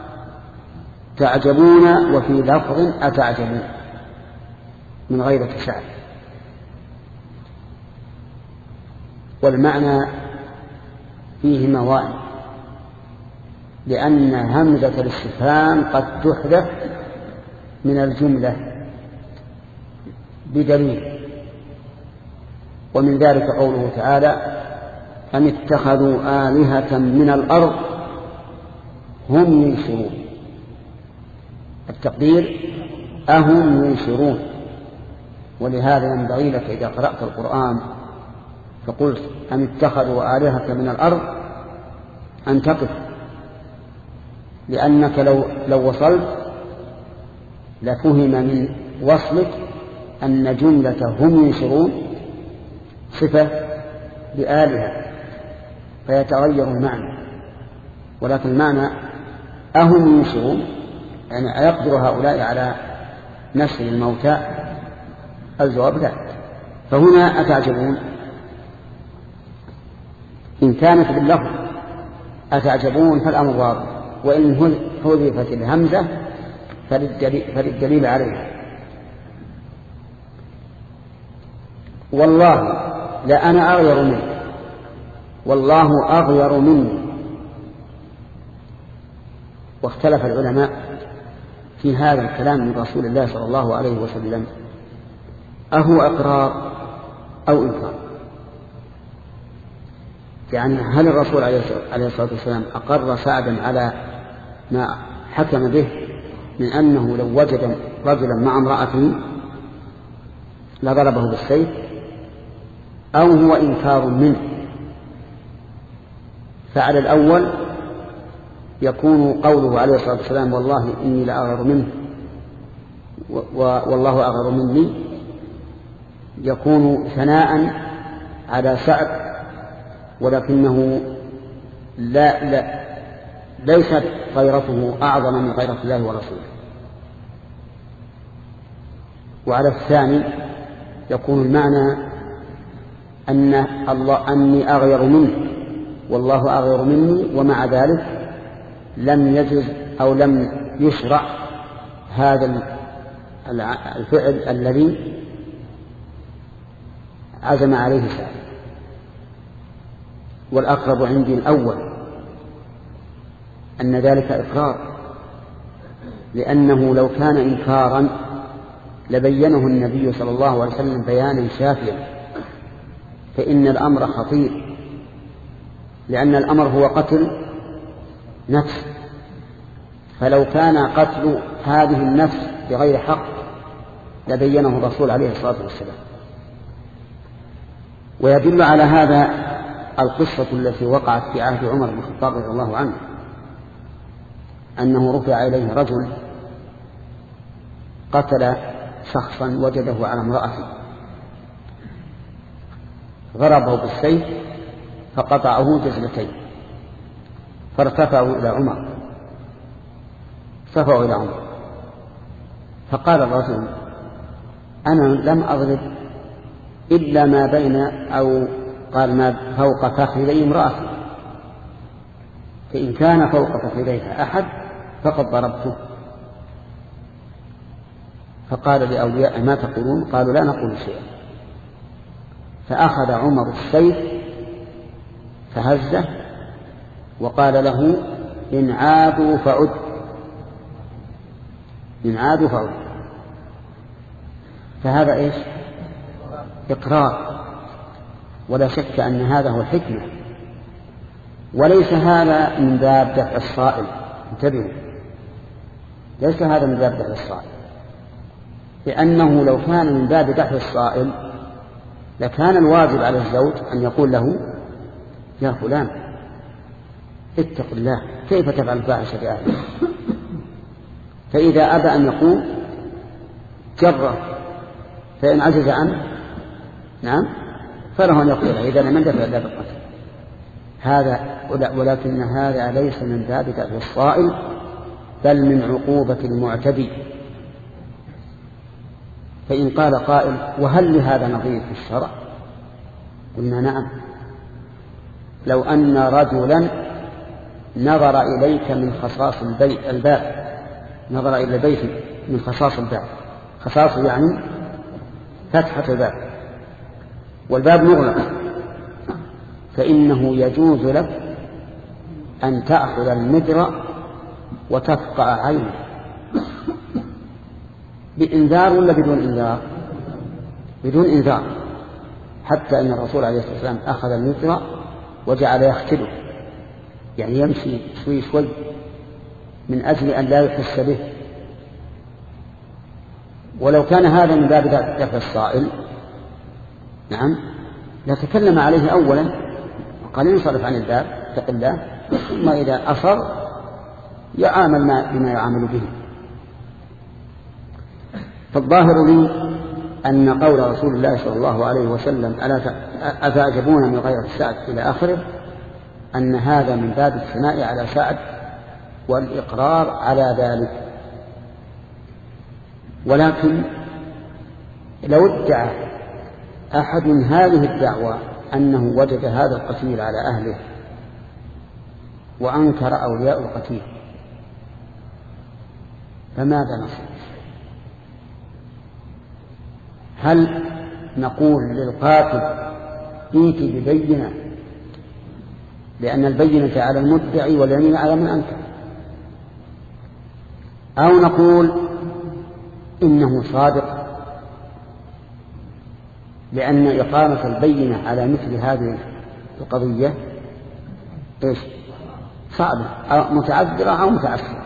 تعجبون، وفي لفظ أتعجبون، من غيرة سعد. والمعنى فيه موائل، لأن همزة الاستفهام قد تحذف من الجملة بدليل، ومن ذلك قوله تعالى أم اتخذوا آلهة من الأرض هم ينشرون. التقدير أهم ينشرون. ولهذا ينبغي لك إذا قرأت القرآن فقلت أم اتخذوا آلهة من الأرض أن تقف، لأنك لو, لو وصلت لفهم من وصلك أن جملة هم ينشرون صفة بآلهة فيتغير المعنى، ولكن المعنى أهم ينشرون يعني أيقدر هؤلاء على نشر الموتى؟ الجواب لا. فهنا أتعجبون إن كانت باللفظ أتعجبون فالأمر واضح، وإن حذفت الهمزة فللدليل, فللدليل عليها. والله لأنا أغير منه، والله أغير مني. واختلف العلماء في هذا الكلام من رسول الله صلى الله عليه وسلم، أهو إقرار أو إنكار؟ يعني هل الرسول عليه الصلاة والسلام أقر سعدا على ما حكم به من أنه لو وجد رجلا مع امرأته لضربه بالسيف، أو هو إنكار منه؟ فعلى الأول يكون قوله عليه الصلاة والسلام والله إني لأغير منه والله أغير مني يكون ثناء على سعد، ولكنه لا لا ليست غيرته أعظم من غيرة الله ورسوله. وعلى الثاني يكون المعنى أن الله أني أغير منك والله أغير مني، ومع ذلك لم يجز أو لم يشرع هذا الفعل الذي عزم عليه سعد. والأقرب عندي الأول أن ذلك إقرار، لأنه لو كان إنكارا لبينه النبي صلى الله عليه وسلم بيانا شافيا، فإن الأمر خطير، لأن الأمر هو قتل نفس، فلو كان قتل هذه النفس بغير حق لبينه الرسول عليه الصلاة والسلام. ويدل على هذا القصة التي وقعت في عهد عمر بن الخطاب رضي الله عنه، أنه رفع إليه رجل قتل شخصا وجده على امرأته، ضربه بالسيف فقطعه جزلتين، فارتفعوا إلى عمر ارتفعوا إلى عمر فقال الرجل: أنا لم أضرب إلا ما بين، أو قال ما فوق فخذي امرأتي، فإن كان فوق فخذيها أحد فقد ضربته. فقال لأولياء: ما تقولون؟ قالوا: لا نقول شيئا. فأخذ عمر السيف فهزه وقال له: إن عادوا فعد، إن عادوا فعد. فهذا إيش؟ إقرار، ولا شك أن هذا هو الحكمة، وليس هذا من باب دفع الصائل. انتبهوا، ليس هذا من باب دفع الصائل، لأنه لو كان من باب دفع الصائل لكان الواجب على الزوج أن يقول له: يا فلان اتق الله، كيف تفعل الفاحشة بأهلك؟ فإذا أبى أن يقول جره، فإن عجز عنه نعم فله أن يقتله إذا لم يدفع إلا بالقتل. هذا ولكن هذا ليس من باب دفع الصائل، بل من عقوبة المعتدي. فإن قال قائل: وهل لهذا نظير في الشرع؟ قلنا: نعم. لو أن رجلا نظر إليك من خصاص الباب، نظر إلى البيت من خصاص الباب، خصاص يعني فتحة الباب، والباب مغلق، فإنه يجوز لك أن تأخذ المدرة وتفقع عينه بإنذار ولا بدون إنذار؟ بدون إنذار، حتى أن الرسول عليه الصلاة والسلام أخذ المدرة وجعل يختله، يعني يمشي شوي شوي من أجل أن لا يحس به. ولو كان هذا من باب دفع الصائل نعم لتكلم عليه أولا وقال: ينصرف عن الباب اتق الله، ثم إذا أصر يعامل بما يعامل به. فالظاهر لي أن قول رسول الله صلى الله عليه وسلم: أتعجبون من غير سعد إلى آخره، أن هذا من باب الثناء على سعد والإقرار على ذلك. ولكن لو ادعى أحد هذه الدعوة أنه وجد هذا القتيل على أهله وأنكر أولياء القتيل، فماذا نصنع؟ هل نقول للقاتل: ائت ببينة، لأن البينة على المدعي واليمين على من أنكر، أو نقول إنه صادق، لأن إقامة البينة على مثل هذه القضية إيش؟ صعبة، أو متعذرة أو متعسرة.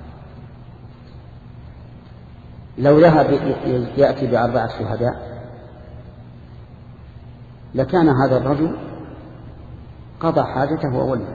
لو ذهب يأتي بأربعة شهداء لكان هذا الرجل قضى حاجته وولى.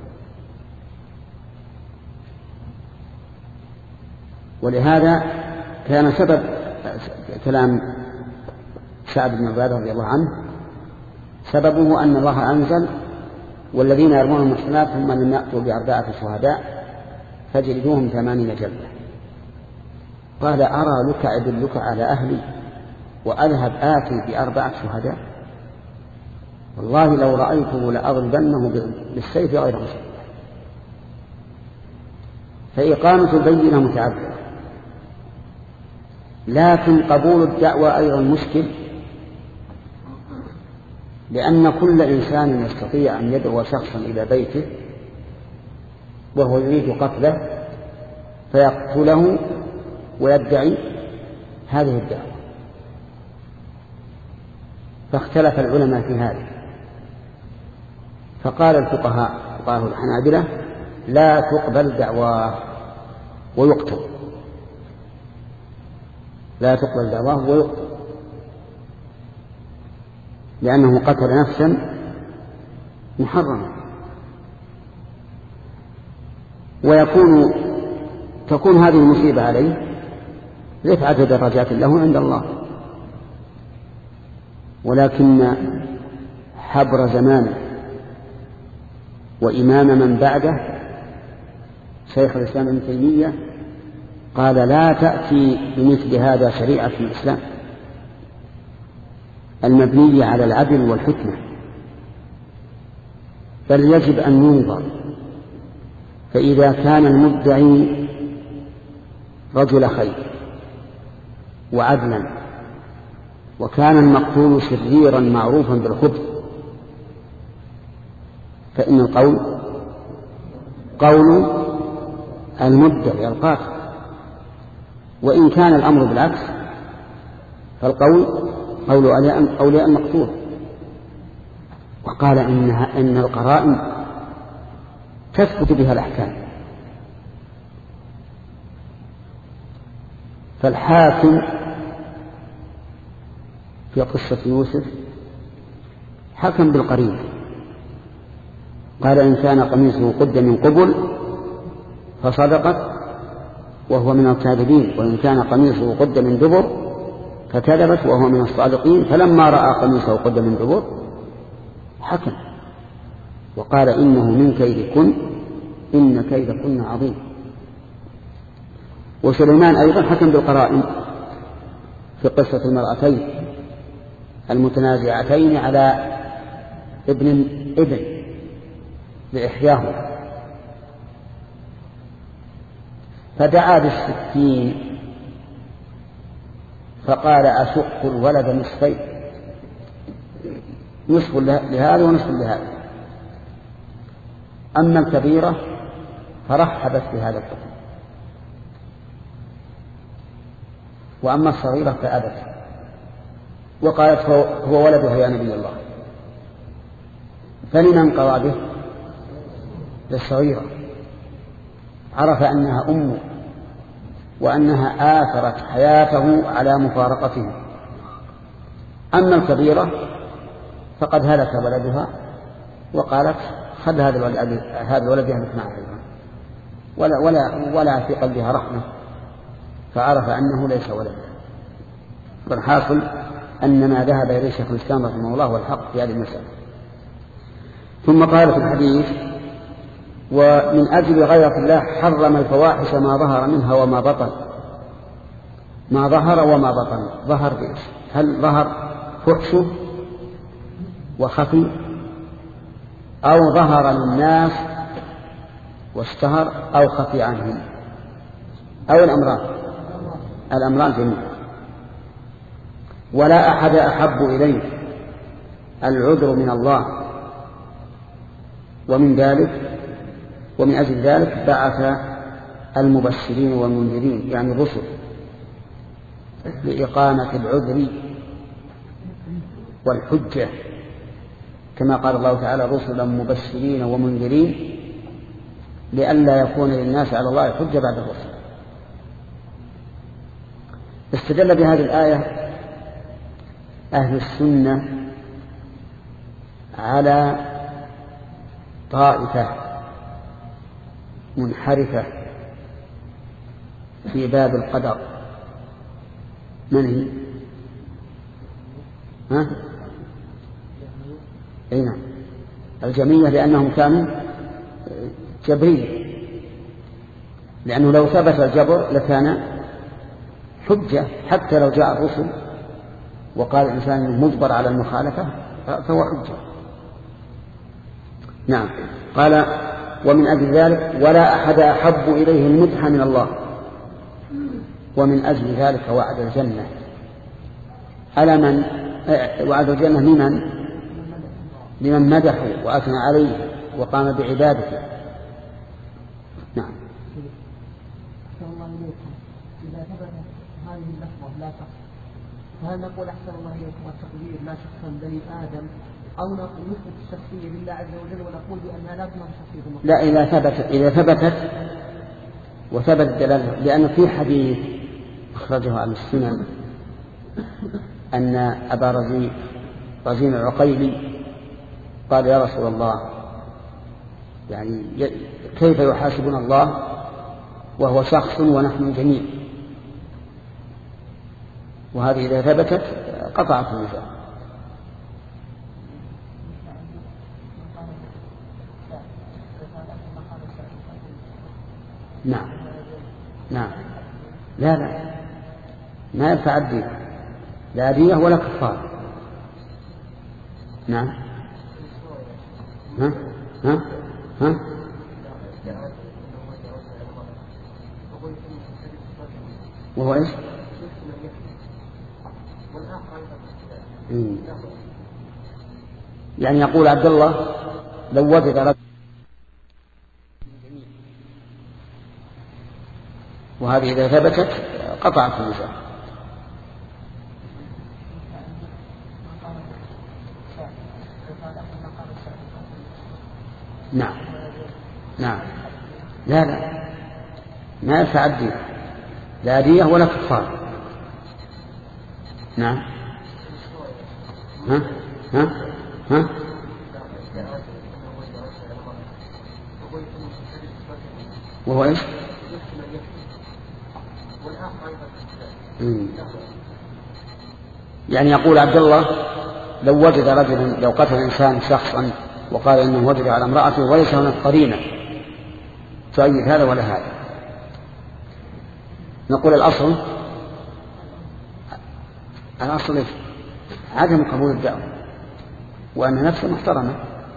ولهذا كان سبب كلام سعد بن عبادة رضي الله عنه سببه أن الله أنزل: والذين يرمون المحصنات ثم لم يأتوا بأربعة شهداء فجلدوهم ثمانين جلدة. قال: أرى لك أدلك على أهلي وأذهب آتي بأربعة شهداء؟ والله لو رأيته لأضربنه بالسيف غير مسلم. فإقامة البينة متعذرة، لكن قبول الدعوة أيضا مشكل، لأن كل إنسان يستطيع أن يدعو شخصا إلى بيته وهو يريد قتله فيقتله ويدعي هذه الدعوة. فاختلف العلماء في هذا، فقال الفقهاء فقهاء الحنابلة لا تقبل دعواه ويقتل، لا تقبل دعواه ويقتل، لأنه قتل نفسا محرما، ويكون تكون هذه المصيبة عليه رفعة درجات له عند الله. ولكن حبر زمانه وإمام من بعده شيخ الإسلام ابن تيمية قال لا تأتي بمثل هذا شريعة في الإسلام المبنية على العدل والحكمة، بل يجب أن ينظر. فإذا كان المدعي رجل خير وعدلا وكان المقتول شريرا معروفا بالخبث فإن القول قول المدعي القاتل، وإن كان الأمر بالعكس فالقول قول أولياء المقتول. وقال إنها إن القرائن تثبت بها الأحكام. فالحاكم في قصة يوسف حكم بالقرينة، قال إن كان قميصه قد من قبل فصدقت وهو من الكاذبين، وإن كان قميصه قد من دبر فكذبت وهو من الصادقين. فلما رأى قميصه قد من دبر حكم وقال إنه من كيدكن إن كيدكن عظيم. وسليمان أيضا حكم بالقرائن في قصة المرأتين المتنازعتين على ابن ابن لإحياهما، فدعا بالسكين فقال أشق الولد نصفين، نصف لهذا ونصف لهذا. أما الكبيرة فرحبت بهذا الحكم، وأما الصغيرة فأبت وقالت هو ولدها يا نبي الله. فلمن قضى به؟ للصغيرة، عرف أنها أمه وأنها آثرت حياته على مفارقته. أما الكبيرة فقد هلك ولدها وقالت خذ هذا الولد هذا الولد يهلك معه ولا ولا ولا في قلبها رحمة، فعرف أنه ليس ولدا. فالحاصل أن ما ذهب إليه شيخ الإسلام رحمه الله هو الحق في هذه المسألة. ثم قال في الحديث ومن أجل غيرة الله حرم الفواحش ما ظهر منها وما بطن. ما ظهر وما بطن، ظهر بإيش؟ هل ظهر فحشه وخفي أو ظهر للناس واشتهر أو خفي عنهم أو الأمران الأمران جميعا. ولا أحد أحب إليه العذر من الله، ومن ذلك ومن أجل ذلك بعث المبشرين والمنذرين يعني الرسل لإقامة العذر والحجة، كما قال الله تعالى رسلا مبشرين ومنذرين لئلا يكون للناس على الله حجة بعد الرسل. استدل بهذه الآية أهل السنة على طائفة منحرفة في باب القدر. من هي؟ ها؟ أي نعم الجميع، لأنهم كانوا جبرية، لأنه لو ثبت الجبر لكان حجة حتى لو جاء الرسل وقال الإنسان مجبر على المخالفة فهو حجة. نعم. قال ومن أجل ذلك ولا أحد أحب إليه المدح من الله، ومن أجل ذلك وعد الجنة على من وعد الجنة لمن لمن مدحه وأثنى عليه وقام بعبادته. نعم. الله إليكم إذا ثبت هذه اللفظة لا شخص، فهل نقول أحسن الله إليكم والتقدير لا شخصا بني آدم، أو نقول نثبت الشخصية لله عز وجل ونقول بأنها لا تنام شخصية المخلوق؟ لا، إذا ثبتت إذا ثبتت وثبت دلالة، لأن في حديث أخرجه عن السنن أن أبا رزين رزين العقيلي قال يا رسول الله يعني كيف يحاسبنا الله وهو شخص ونحن جميع؟ وهذه إذا ثبتت قطعت النزاع. نعم نعم. لا لا ما يدفع الدين، لا دية ولا كفار. نعم. ها ها ها وهو ايش؟ يعني يقول عبد الله لو وجد رجل، وهذه إذا ثبتت قطعت النزاع. نعم نعم. لا لا ما يدفع الدين، لا دية ولا كفار. نعم. ها ها ها وهو ايش؟ يعني يقول عبد الله لو وجد رجلا، لو قتل إنسان شخصا وقال إنه وجد على امرأته وليس هناك قرينة تؤيد هذا ولا هذا، نقول الأصل الأصل عدم قبول الدعوة، وأن نفسه محترمة،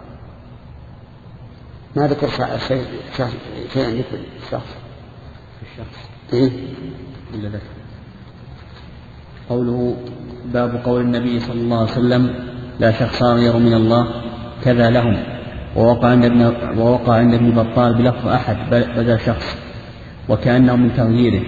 ما ذكر شيء شيئا يكفي الشخص الشخص إيه؟ إلا ذكر قوله باب قول النبي صلى الله عليه وسلم لا شخص غير من الله كذا لهم، ووقع عند ابن ووقع عند ابن بطال بلفظ أحد بدل شخص وكأنه من تغييره.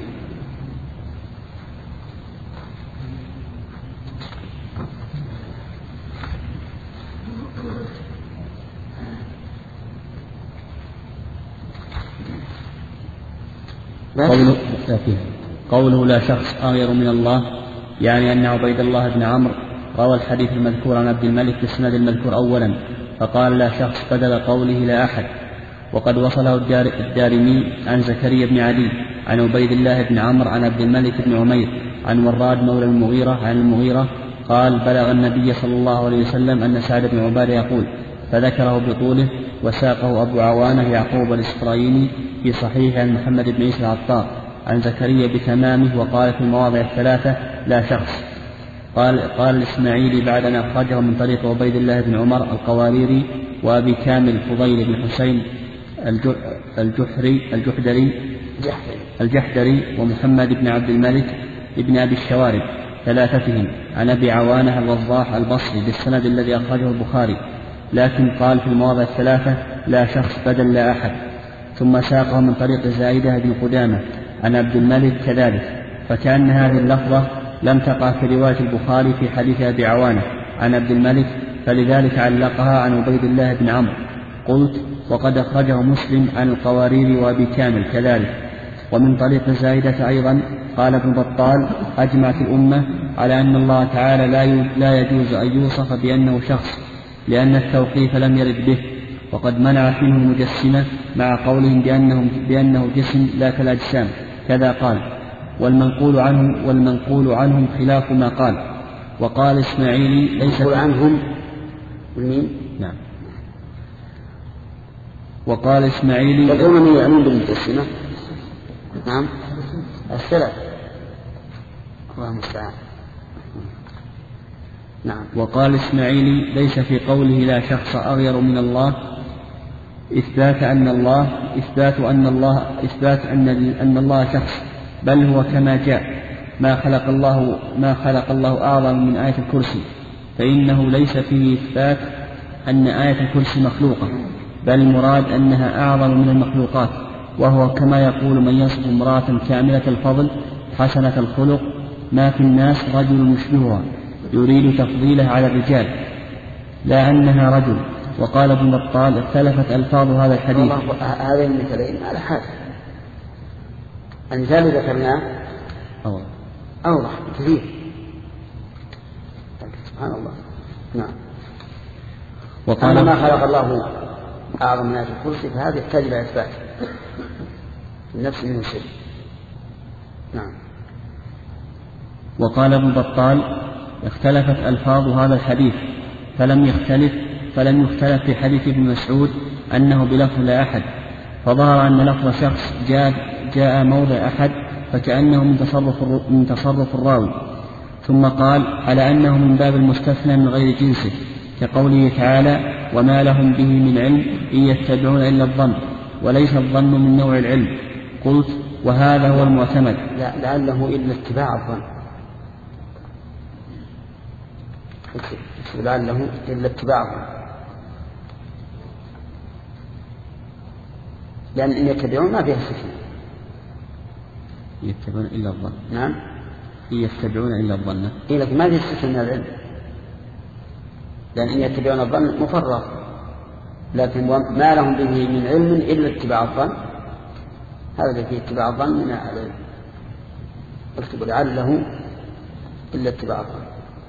قوله, قوله لا شخص غير من الله يعني أن عبيد الله بن عمرو روى الحديث المذكور عن عبد الملك بالسند المذكور أولا، فقال لا شخص بدل قوله لا أحد. وقد وصله الدارمي عن زكريا بن علي عن عبيد الله بن عمرو عن عبد الملك بن عمير عن وراد مولى المغيرة عن المغيرة قال بلغ النبي صلى الله عليه وسلم أن سعد بن عبادة يقول، فذكره بطوله، وساقه أبو عوانة يعقوب الإسرائيلي في صحيح عن محمد بن عيسى العطار عن زكريا بتمامه، وقال في المواضع الثلاثة لا شخص. قال, قال الإسماعيلي بعد أن أخرجه من طريق عبيد الله بن عمر القواريري وأبي كامل فضيل بن حسين الجحري الجحدري الجحدري ومحمد بن عبد الملك ابن أبي الشوارب ثلاثتهم عن أبي عوانة الوضاح البصري بالسند الذي أخرجه البخاري، لكن قال في المواضع الثلاثة لا شخص بدل لا أحد. ثم ساقه من طريق زائدة بن قدامة عن عبد الملك كذلك، فكأن هذه اللفظة لم تقع في رواية البخاري في حديث أبي عوانة عن عبد الملك، فلذلك علقها عن عبيد الله بن عمرو. قلت وقد أخرجه مسلم عن القوارير وأبي كامل كذلك. ومن طريق زائدة أيضا قال ابن بطال أجمعت الأمة على أن الله تعالى لا يجوز أن يوصف بأنه شخص، لأن التوقيف لم يرد به، وقد منعت منه المجسمة مع قولهم بأنه, بأنه جسم لا كالأجسام كذا قال، والمنقول عنهم والمنقول عنهم خلاف ما قال. وقال إسماعيلي ليس عنهم نعم. وقال إسماعيلي يقولون من يعنون بالمجسمة. نعم السلف الله المستعان. نعم. وقال إسماعيلي ليس في قوله لا شخص أغير من الله إثبات أن الله إثبات أن الله إثبات أن أن الله شخص، بل هو كما جاء ما خلق الله ما خلق الله أعظم من آية الكرسي، فإنه ليس فيه إثبات أن آية الكرسي مخلوقة، بل المراد أنها أعظم من المخلوقات، وهو كما يقول من يصف امرأة كاملة الفضل حسنة الخلق ما في الناس رجل يشبهها، يريد تفضيله على الرجال لا أنها رجل. وقال ابن بطال اختلفت ألفاظ هذا الحديث. هذين المثالين على حاجة. المثال الذي ذكرناه أوضح أوضح كثير. سبحان الله. نعم. وقال ما خلق الله أعظم من آية الكرسي فهذا يحتاج إلى إثبات النفس منه شيء. نعم. وقال ابن بطال اختلفت ألفاظ هذا الحديث فلم يختلف فلم يختلف في حديث ابن مسعود أنه بلفظ لا أحد، فظهر أن لفظ شخص جاء, جاء موضع أحد فكأنه من تصرف, من تصرف الراوي، ثم قال على أنه من باب المستثنى من غير جنسه، كقوله تعالى وما لهم به من علم إن يتبعون إلا الظن وليس الظن من نوع العلم. قلت وهذا هو المعتمد. لعله إلا اتباع الظن، لعله إلا اتباع الظن، لأن إن يتبعون ما فيها استثناء. يتبعون إلا الظن. نعم. إن يتبعون إلا الظن. إيه لكن ما فيها استثناء من العلم، لأن إن يتبعون الظن مفرغ، لكن ما لهم به من علم إلا اتباع الظن، هذا الذي فيه اتباع الظن من العلم. اكتب لعله إلا اتباع الظن.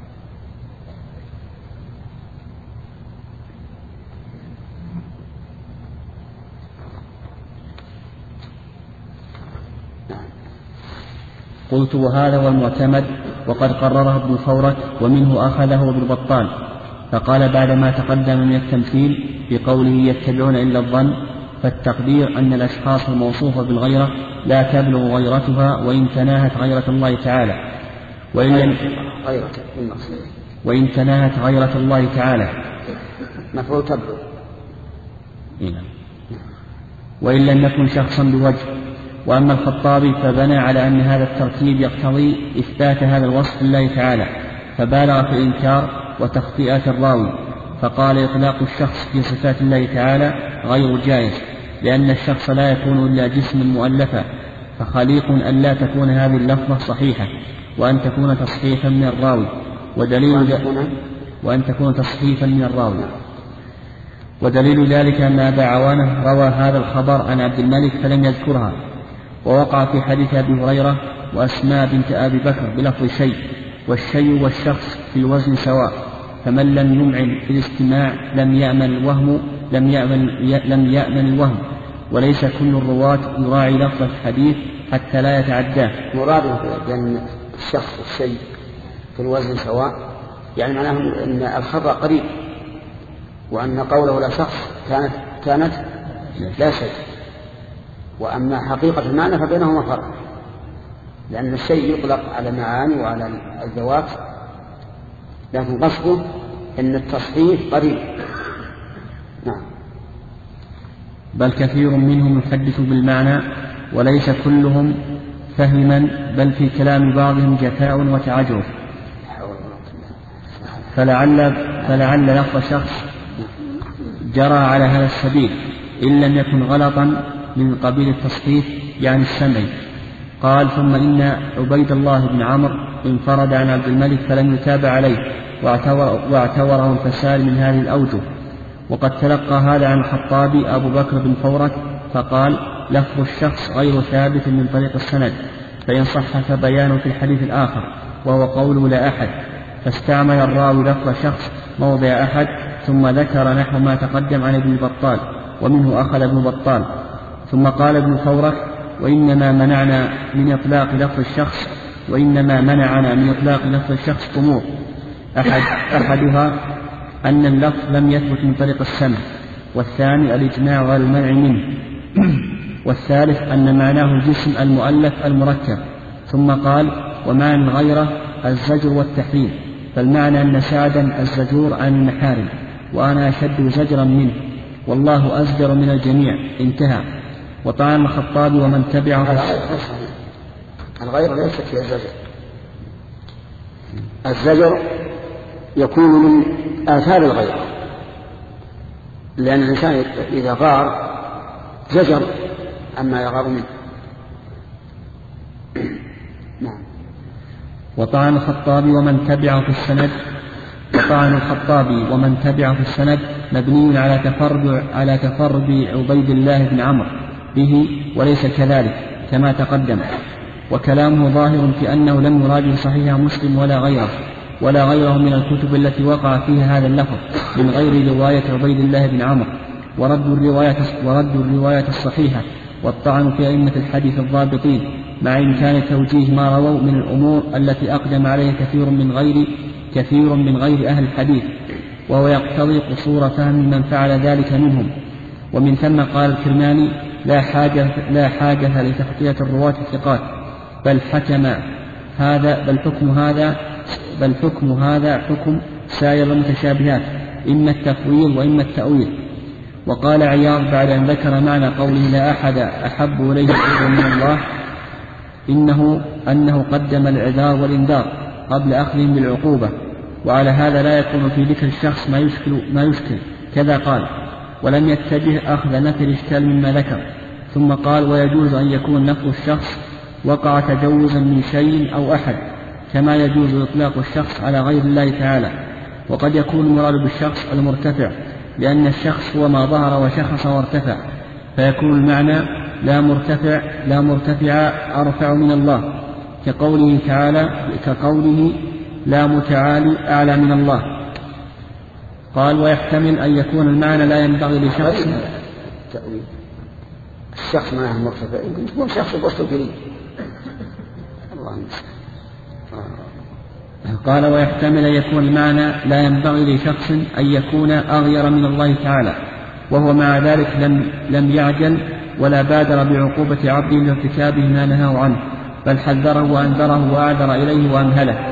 قلت وهذا هو المعتمد، وقد قرره ابن فورك ومنه أخذه ابن بطال، فقال بعدما تقدم من التمثيل بقوله يتبعون إلا الظن، فالتقدير أن الأشخاص الموصوفة بالغيرة لا تبلغ غيرتها وإن تناهت غيرة الله تعالى، وإن لم وإن تناهت غيرة الله تعالى مفعول تبلغ، وإن لم يكن شخصا بوجه. وأما الخطابي فبنى على أن هذا الترتيب يقتضي إثبات هذا الوصف لله تعالى، فبالغ في الإنكار وتخطئة الراوي، فقال إطلاق الشخص في صفات الله تعالى غير جائز، لأن الشخص لا يكون إلا جسما مؤلفا، فخليق أن لا تكون هذه اللفظة صحيحة وأن تكون تصحيفا من الراوي، ودليل وأن تكون تصحيفا من الراوي ودليل ذلك أن أبا عوانة روى هذا الخبر عن عبد الملك فلم يذكرها، ووقع في حديث أبي هريرة وأسماء بنت أبي بكر بلفظ شيء، والشيء والشخص في الوزن سواء، فمن لم يمعن في الاستماع لم يأمن الوهم لم يأمن, لم يأمن الوهم وليس كل الرواة يراعي لفظ الحديث حتى لا يتعداه. مراده بأن الشخص والشيء في الوزن سواء يعني معناه أن الخطأ قريب، وأن قوله لا شخص كانت كانت لا شيء، وأما حقيقة المعنى فبينهما فرق، لأن الشيء يطلق على معاني وعلى الذوات، لكن قصده أن التصحيح قريب. نعم. بل كثير منهم يحدث بالمعنى وليس كلهم فهما، بل في كلام بعضهم جفاء وتعجرف، فلعل, فلعل لفظ شخص جرى على هذا السبيل إن لم يكن غلطا من قبيل التصحيح يعني السمع. قال ثم إن عبيد الله بن عمرو انفرد عن عبد الملك فلم يتابع عليه، واعتبر واعتبره الفساد من هذه الأوجه. وقد تلقى هذا عن الخطابي أبو بكر بن فورك فقال لفظ الشخص غير ثابت من طريق السند، فإن صح فبيانه في الحديث الآخر وهو قوله لا أحد، فاستعمل الراوي لفظ شخص موضع أحد ثم ذكر نحو ما تقدم عن ابن بطال، ومنه أخذ ابن بطال. ثم قال ابن فورك وإنما منعنا من إطلاق لفظ الشخص وإنما منعنا من إطلاق لفظ الشخص أمور، أحد أحدها أن اللفظ لم يثبت من طريق السمع، والثاني الإجماع على المنع منه، والثالث أن معناه الجسم المؤلف المركب. ثم قال ومعنى الغيرة الزجر والتحريم، فالمعنى أن سعدا الزجور عن المحارم وأنا أشد زجرا منه، والله أزجر من الجميع. انتهى. وطعن الخطاب ومن تبعه. الغير ليست هي الزجر. الزجر يكون من آثار الغير، لأن الإنسان إذا غار زجر عما يغار منه. نعم. وطعن الخطاب ومن تبعه في السند وطعن الخطاب ومن تبعه في السند مبني على تفرد على تفرد عبيد الله بن عمرو به، وليس كذلك كما تقدم. وكلامه ظاهر في أنه لم يراجع صحيح مسلم ولا غيره ولا غيره من الكتب التي وقع فيها هذا اللفظ من غير رواية عبيد الله بن عمرو، ورد الرواية ورد الرواية الصحيحة والطعن في أئمة الحديث الضابطين، مع إمكان توجيه ما رووا من الأمور التي أقدم عليها كثير من غير كثير من غير أهل الحديث، وهو يقتضي قصور فهم من فعل ذلك منهم. ومن ثم قال الكرماني: لا حاجة لا حاجة لتخطية الرواة الثقات، بل حكم هذا بل حكم هذا بل حكم هذا حكم سائر المتشابهات، إما التفويض وإما التأويل. وقال عياض بعد أن ذكر معنى قوله لا أحد أحب إليه العذر من الله إنه أنه قدم الإعذار والإنذار قبل أخذهم بالعقوبة، وعلى هذا لا يكون في ذكر الشخص ما يشكل ما يشكل كذا قال، ولم يتجه أخذ نفي الإشكال مما ذكر. ثم قال: ويجوز أن يكون نفي الشخص وقع تجوزا من شيء أو أحد، كما يجوز إطلاق الشخص على غير الله تعالى. وقد يكون المراد بالشخص المرتفع، لأن الشخص هو ما ظهر وشخص وارتفع، فيكون المعنى لا مرتفع لا مرتفع أرفع من الله، كقوله تعالى كقوله لا متعالي أعلى من الله. قال: ويحتمل أن يكون المعنى لا ينبغي لشخص. الشخص معناه مرتفع يكون شخص وسط الكريم. الله قال: ويحتمل أن يكون المعنى لا ينبغي لشخص أن يكون أغير من الله تعالى، وهو مع ذلك لم, لم يعجل ولا بادر بعقوبة عبده لارتكابه ما نهاه عنه، بل حذره وأنذره وأعذر إليه وأمهله.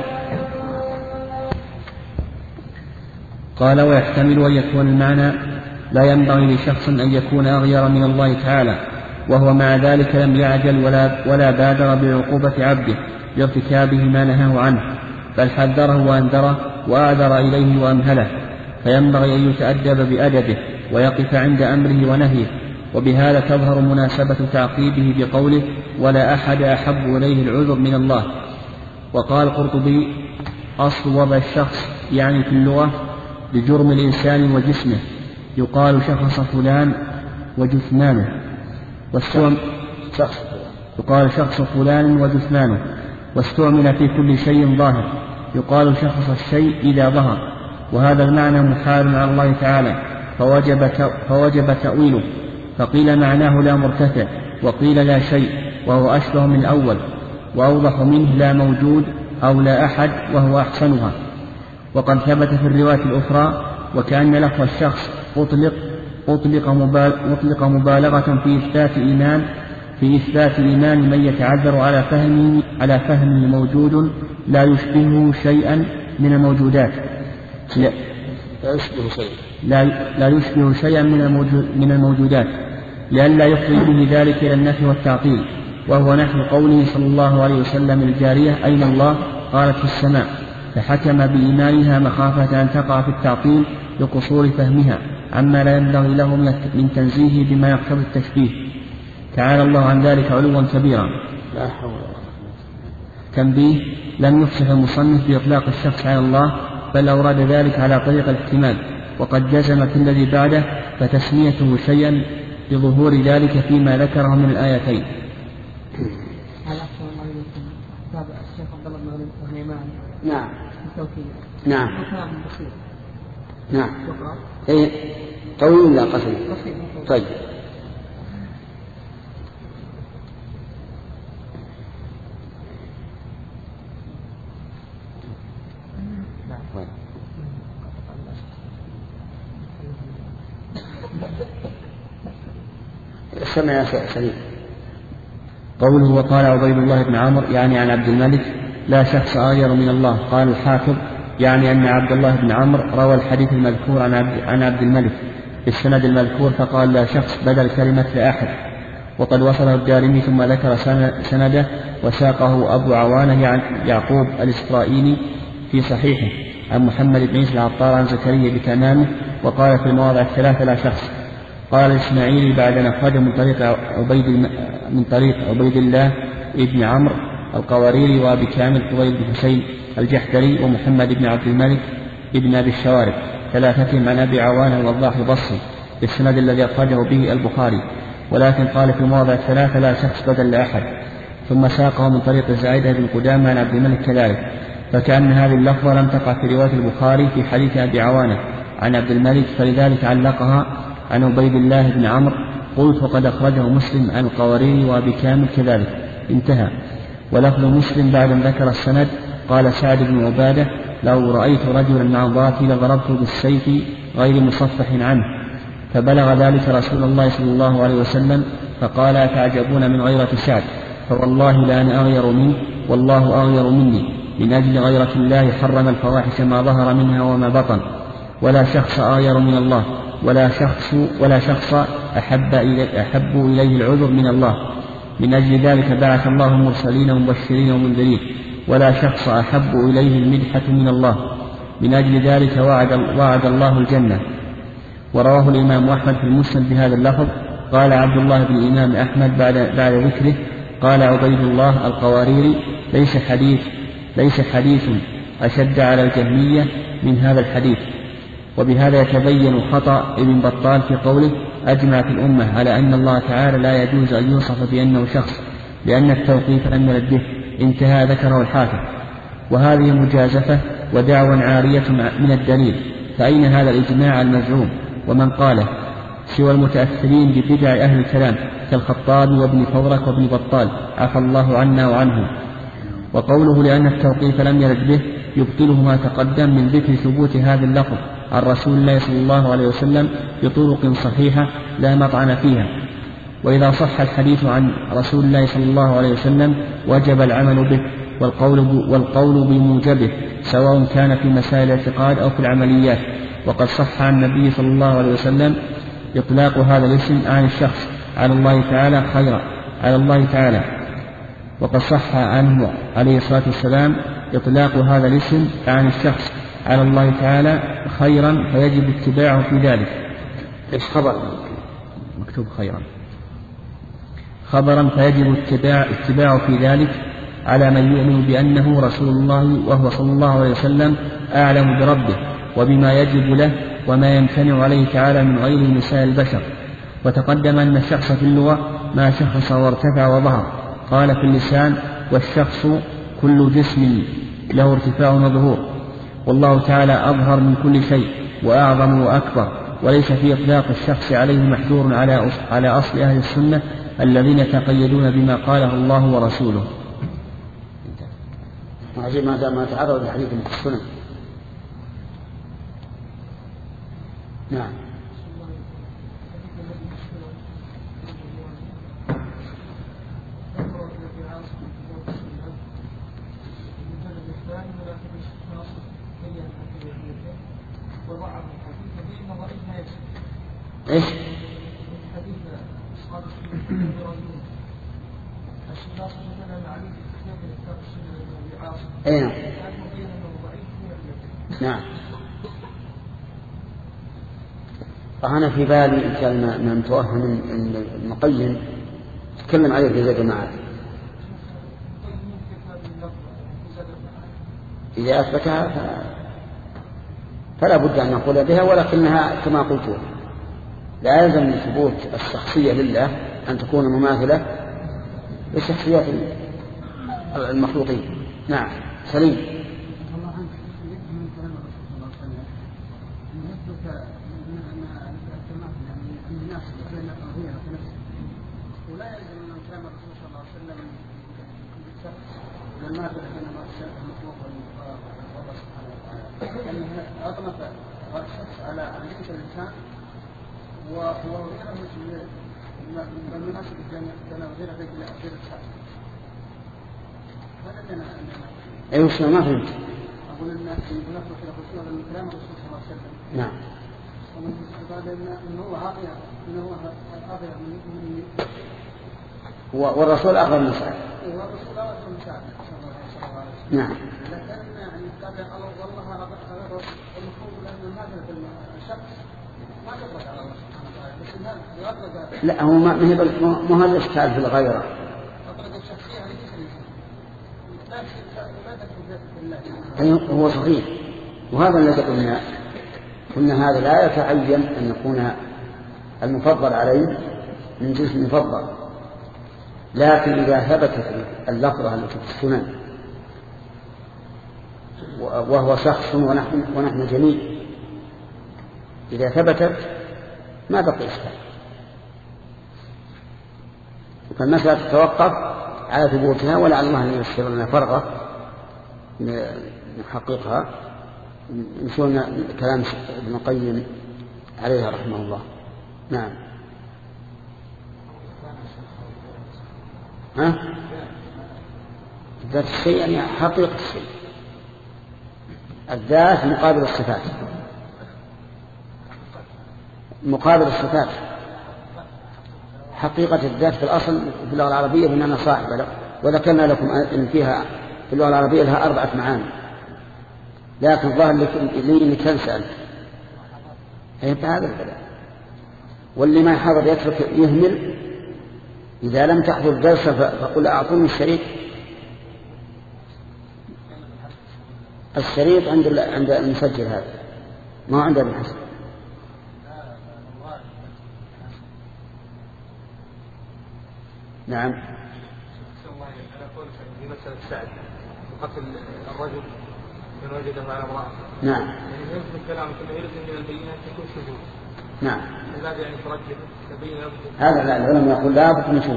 قال: ويحتمل أن يكون المعنى لا ينبغي لشخص أن يكون أغير من الله تعالى، وهو مع ذلك لم يعجل ولا, ولا بادر بعقوبة عبده لارتكابه ما نهاه عنه، بل حذره وأنذره وأعذر إليه وأمهله، فينبغي أن يتأدب بأدبه ويقف عند أمره ونهيه. وبهذا تظهر مناسبة تعقيبه بقوله: ولا أحد أحب إليه العذر من الله. وقال القرطبي: أصل وضع الشخص يعني في اللغة لجرم الإنسان وجسمه، يقال شخص فلان وجثمانه، واستعمل يقال شخص فلان وجثمانه، واستعمل في كل شيء ظاهر، يقال شخص الشيء إذا ظهر. وهذا المعنى محال على الله تعالى، فوجب, فوجب تأويله، فقيل معناه لا مرتفع، وقيل لا شيء، وهو أشبه من الأول، وأوضح منه لا موجود أو لا أحد، وهو أحسنها. وقد ثبت في الرواية الأخرى: وكأن لفظ الشخص أطلق أطلق, أطلق مبالغة في إثبات إيمان في إثبات إيمان من يتعذر على فهمه على فهمه موجود لا يشبهه شيئا من الموجودات لا يشبه شيء لا, لا يشبه شيئا من الموجودات لئلا يفضي به ذلك إلى النفي والتعطيل، وهو نحو قوله صلى الله عليه وسلم الجارية: أين الله؟ قالت: في السماء، فحكم بإيمانها مخافة أن تقع في التعطيل لقصور فهمها عما لا ينبغي له من تنزيه بما يقتضي التشبيه. تعالى الله عن ذلك علوا كبيرا. لا حول. تنبيه: لم يفصح المصنف بإطلاق الشخص على الله، بل أورد ذلك على طريق الاحتمال، وقد جزم في الذي بعده فتسميته شيئا لظهور ذلك فيما ذكره من الآيتين. نعم نعم نعم إيه طويل لا قصير. طيب سمع يا سليم. قوله: وقال عبيد الله بن عمرو يعني عن عبد الملك: لا شخص أغير من الله. قال الحافظ: يعني أن عبد الله بن عمرو روى الحديث المذكور عن عبد, عن عبد الملك، بالسند المذكور فقال لا شخص بدل كلمة لا أحد. وقد وصله الدارمي ثم ذكر سنده وساقه أبو عوانة عن يعقوب الإسرائيلي في صحيحه عن محمد بن عيسى العطار عن زكريا بتمامه، وقال في المواضع الثلاثة لا شخص. قال الإسماعيلي بعد أن أخرجه من طريق عبيد من طريق عبيد الله ابن عمرو القواريري وأبي كامل فضيل بن حسين الجحدري ومحمد بن عبد الملك ابن أبي الشوارب ثلاثتهم عن أبي عوانة الوضاح البصري بالسند الذي أخرجه به البخاري، ولكن قال في المواضع الثلاثة لا شخص بدل لا أحد. ثم ساقه من طريق زائدة بن قدامة عن عبد الملك كذلك، فكأن هذه اللفظة لم تقع في رواية البخاري في حديث أبي عوانة عن عبد الملك، فلذلك علقها عن عبيد الله بن عمرو. قلت وقد أخرجه مسلم عن القواريري وأبي كامل كذلك. انتهى. ولفظ مسلم بعد أن ذكر السند قال سعد بن عبادة لو رأيت رجلا مع ضعفي لضربته بالسيف غير مصفح عنه، فبلغ ذلك رسول الله صلى الله عليه وسلم فقال أتعجبون من غيرة سعد، فوالله لا أنا أغير منه والله أغير مني، من أجل غيرة الله حرم الفواحش ما ظهر منها وما بطن، ولا شخص أغير من الله، ولا شخص ولا شخص أحب إليه, أحب إليه العذر من الله، من أجل ذلك بعث الله المرسلين ومبشرين ومنذرين، ولا شخص أحب إليه المدحة من الله، من أجل ذلك وعد, وعد الله الجنة. ورواه الإمام أحمد في المسند بهذا اللفظ. قال عبد الله بن الإمام أحمد بعد, بعد ذكره قال عبيد الله القواريري ليس حديث ليس حديث أشد على الجهمية من هذا الحديث. وبهذا يتبين خطأ ابن بطال في قوله أجمعت الأمة على أن الله تعالى لا يجوز أن يوصف بأنه شخص لأن التوقيف لم يرد به. انتهى. ذكره الحافظ. وهذه مجازفة ودعوى عارية من الدليل، فأين هذا الإجماع المزعوم؟ ومن قاله سوى المتأثرين ببدع أهل الكلام كالخطاب وابن فورك وابن بطال عفى الله عنا وعنهم. وقوله لأن التوقيف لم يرد به يبطله ما تقدم من ذكر ثبوت هذا اللفظ عن رسول الله صلى الله عليه وسلم بطرق صحيحة لا مطعن فيها. وإذا صح الحديث عن رسول الله صلى الله عليه وسلم وجب العمل به والقول, والقول بموجبه سواء كان في مسائل الاعتقاد أو في العمليات. وقد صح عن النبي صلى الله عليه وسلم إطلاق هذا الاسم عن الشخص على الله تعالى خيرا على الله تعالى وقد صح عنه عليه الصلاة والسلام إطلاق هذا الاسم عن الشخص على الله تعالى خيرا فيجب اتباعه في ذلك. إيش خبر مكتوب خيرا خبرا فيجب اتباع اتباعه في ذلك على من يؤمن بأنه رسول الله وهو صلى الله عليه وسلم أعلم بربه وبما يجب له وما يمتنع عليه تعالى من غير نساء البشر. وتقدم أن الشخص في اللغة ما شخص وارتفع وظهر. قال في اللسان والشخص كل جسم له ارتفاع وظهور، والله تعالى أظهر من كل شيء وأعظم وأكبر، وليس في إطلاق الشخص عليه محذور على على أصل أهل السنة الذين يتقيدون بما قاله الله ورسوله. عجيب ما دام تعرض لحديث السنة. نعم. ايش؟ اي نعم. نعم. فأنا في بالي إن كان من توهم من المقيم تكلم عليه في زاد المعاد إذا أثبتها فلا بد أن نقول بها، ولكنها كما قلت لا يلزم من ثبوت الشخصية لله أن تكون مماثلة لشخصيات المخلوقين. نعم. سليم. ولا يلزم أن كلام الرسول صلى الله عليه وسلم لما بينما الشرع المطلوب والله سبحانه وتعالى، يعني أطلق الشخص على عقيدة الإنسان وهو غير مسلم بل يناسب الجنة غير غير الشخص. هذا كان أيوة شو ما فهمت. أقول الناس يناسب كلام الرسول من كلام الرسول صلى الله عليه وسلم. نعم. والرسول أفضل من سعد. نعم. لا هو ما ما هذا الإشكال في الغيرة. هو صحيح، وهذا الذي قلنا قلنا هذا لا يتعين أن يكون المفضل عليه من جنس المفضل، لكن إذا ثبتت اللفظة التي في السنن وهو شخص ونحن, ونحن جميع، إذا ثبتت ما بقي إشكال، فالمسألة تتوقف على ثبوتها، ولعل الله أن ييسر لنا فرغة نحققها نشوفنا كلام ابن القيم عليها رحمه الله. نعم. ها؟ ذات الشيء يعني حقيقة الشيء، الذات مقابل الصفات، مقابل الصفات. حقيقة الذات في الأصل في اللغة العربية بأننا صاحبة له، وذكرنا لكم أن فيها في اللغة العربية لها أربعة معاني، لكن ظهر لي إنك تنسى أنت هيبقى هذا الكلام. واللي ما يحضر يترك يهمل، إذا لم تحضر جلسة فقل أعطوني الشريط. الشريط عند عند المسجل هذا، ما عند ابن حسن. نعم. في مسألة سعد وقتل الرجل من وجده على امرأة. نعم. يعني يمكن الكلام كله يلزم من البينات يكون شهود. نعم. هذا يعني ترجح تبين. هذا لا العلماء يقول لا بد من شهود.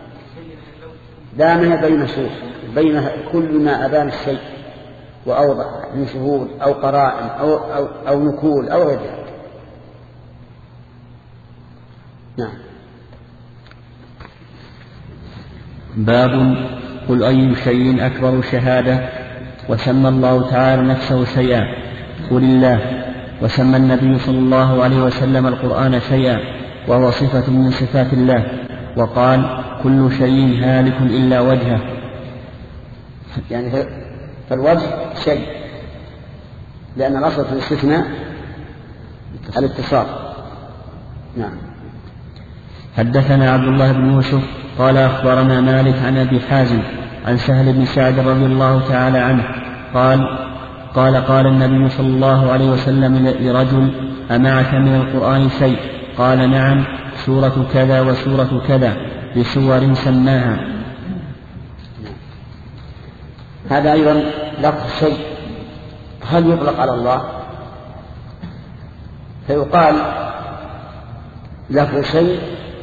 لا من بين شهود، بين كل ما أبان الشيء وأوضح من شهود أو قرائن أو أو أو نكول أو غير ذلك. نعم. باب قل أي شيء أكبر شهادة. وسمى الله تعالى نفسه شيئا، قل الله. وسمى النبي صلى الله عليه وسلم القرآن شيئا، وهو صفة من صفات الله، وقال كل شيء هالك إلا وجهه. يعني فالوجه شيء، لأن الأصل في الاستثناء الاتصال. نعم. حدثنا عبد الله بن يوسف قال أخبرنا مالك عن أبي حازم عن سهل بن سعد رضي الله تعالى عنه قال قال قال النبي صلى الله عليه وسلم لرجل أمعك من القرآن شيء؟ قال نعم، سورة كذا وسورة كذا بسور سماها. هذا أيضا لفظ شيء، هل يطلق على الله؟ فيقال لفظ شيء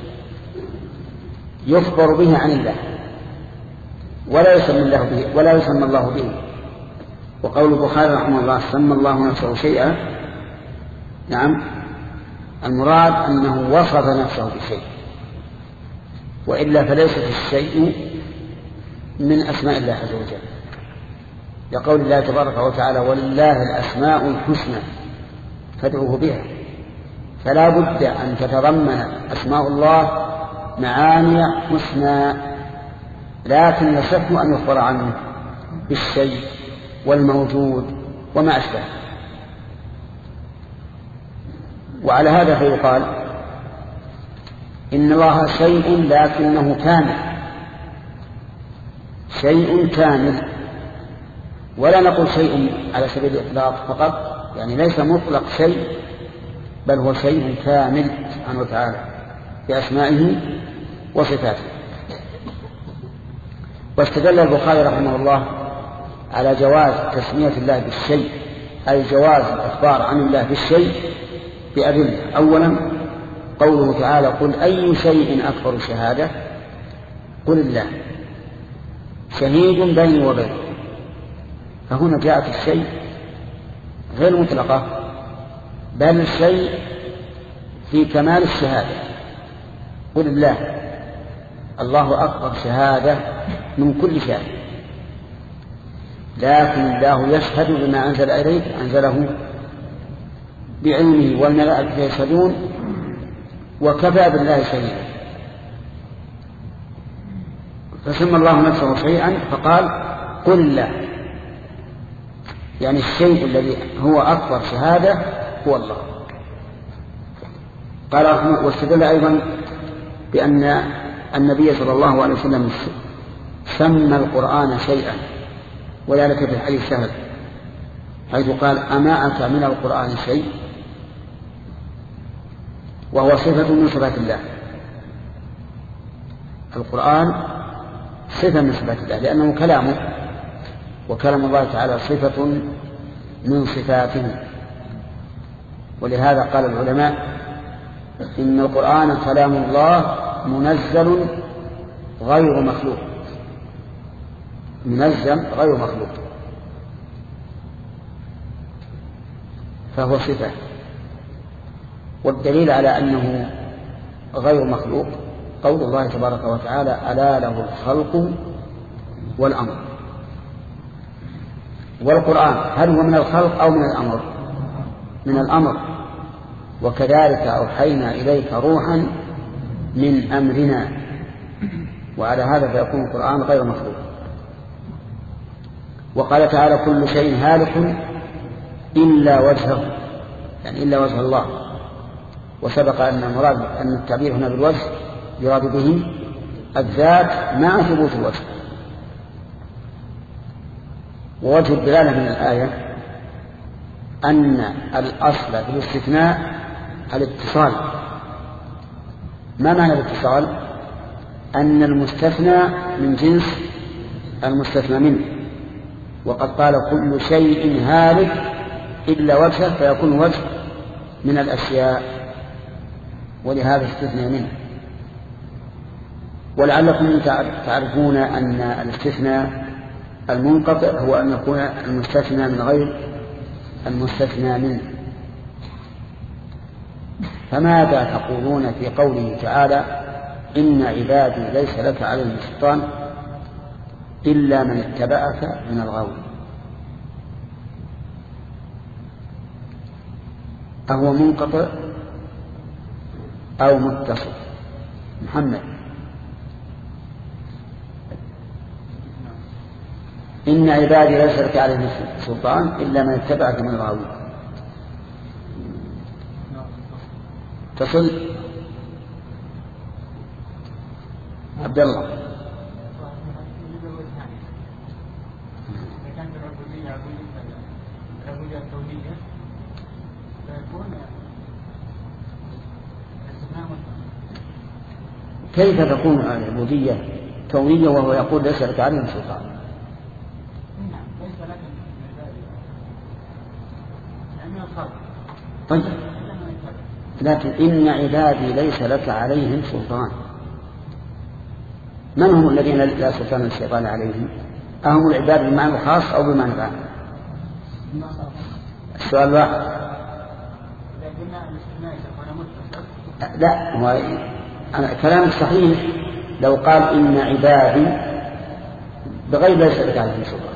يخبر به عن الله ولا يسمى الله به ولا يسمى الله به. وقول البخاري رحمه الله سمى الله نفسه شيئا، نعم، المراد أنه وصف نفسه بشيء، وإلا فليس الشيء من أسماء الله عز وجل، لقول الله تبارك وتعالى ولله الأسماء الحسنى فادعوه بها. فلا بد أن تتضمن أسماء الله معاني حسنى، لكن يصح أن يخبر عنه بالشيء والموجود وما أشبه. وعلى هذا فيقال إن الله شيء لكنه كامل، شيء كامل، ولا نقول شيء على سبيل الإطلاق فقط، يعني ليس مطلق شيء، بل هو شيء كامل سبحانه وتعالى بأسمائه وصفاته. واستدل البخاري رحمه الله على جواز تسمية الله بالشيء، أي جواز الإخبار عن الله بالشيء بأدلة. أولا قوله تعالى قل أي شيء أكبر شهادة، قل الله شهيد بيني وبينك. فهنا جاءت الشيء غير مطلقة، بل الشيء في كمال الشهادة. قل الله، الله أكبر شهادة من كل شيء، لكن الله يشهد بما أنزل إليك أنزله بعلمه والملائكة يشهدون وكفى بالله شهيدا. فسمى الله نفسه شيئا فقال قل لا، يعني الشيء الذي هو أكبر شهادة هو الله. قال واستدل أيضا بأن النبي صلى الله عليه وسلم سمى القرآن شيئا، وذلك في الحديث سهل حيث قال أماءك من القرآن شيء، وهو صفة من صفات الله. القرآن صفة من صفات الله لأنه كلامه، وكلام الله تعالى صفة من صفاته. ولهذا قال العلماء إن القرآن كلام الله منزل غير مخلوق، منزل غير مخلوق، فهو صفة. والدليل على أنه غير مخلوق قول الله تبارك وتعالى ألا له الخلق والأمر. والقرآن هل هو من الخلق أو من الأمر؟ من الأمر. وكذلك أوحينا إليك روحا من أمرنا، وعلى هذا فيكون القرآن غير مخلوق. وقال تعالى كل شيء هالك إلا وجهه، يعني إلا وجه الله. وسبق أن المراد أن التعبير هنا بالوجه يراد به الذات مع ثبوت الوجه. ووجه الدلالة من الآية أن الأصل في الاستثناء الاتصال. ما معنى الاتصال؟ أن المستثنى من جنس المستثنى منه، وقد قال كل شيء هالك إلا وجهه، فيكون وجه من الأشياء، ولهذا استثنى منه. ولعلكم تعرفون أن الاستثناء المنقطع هو أن يكون المستثنى من غير المستثنى منه. فماذا تقولون في قوله تعالى إن عبادي ليس لك عليهم سلطان إلا من اتبعك من الغاوين؟ أهو منقطع أو متصل؟ محمد. إن عبادي ليس لك عليهم سلطان إلا من اتبعك من الغاوين. تصل عبد الله. كيف تكون العبودية كونية وهو يقول ليس لك عليهم سلطان؟ طيب، لكن إن عبادي ليس لك عليهم سلطان، من هم الذين لا سلطان الشيطان عليهم؟ أهم العباد بمعنى خاص أو بمعنى عام؟ السؤال واحد. لا، هو كلام صحيح لو قال إن عبادي بغير ليس لك عليهم سلطان.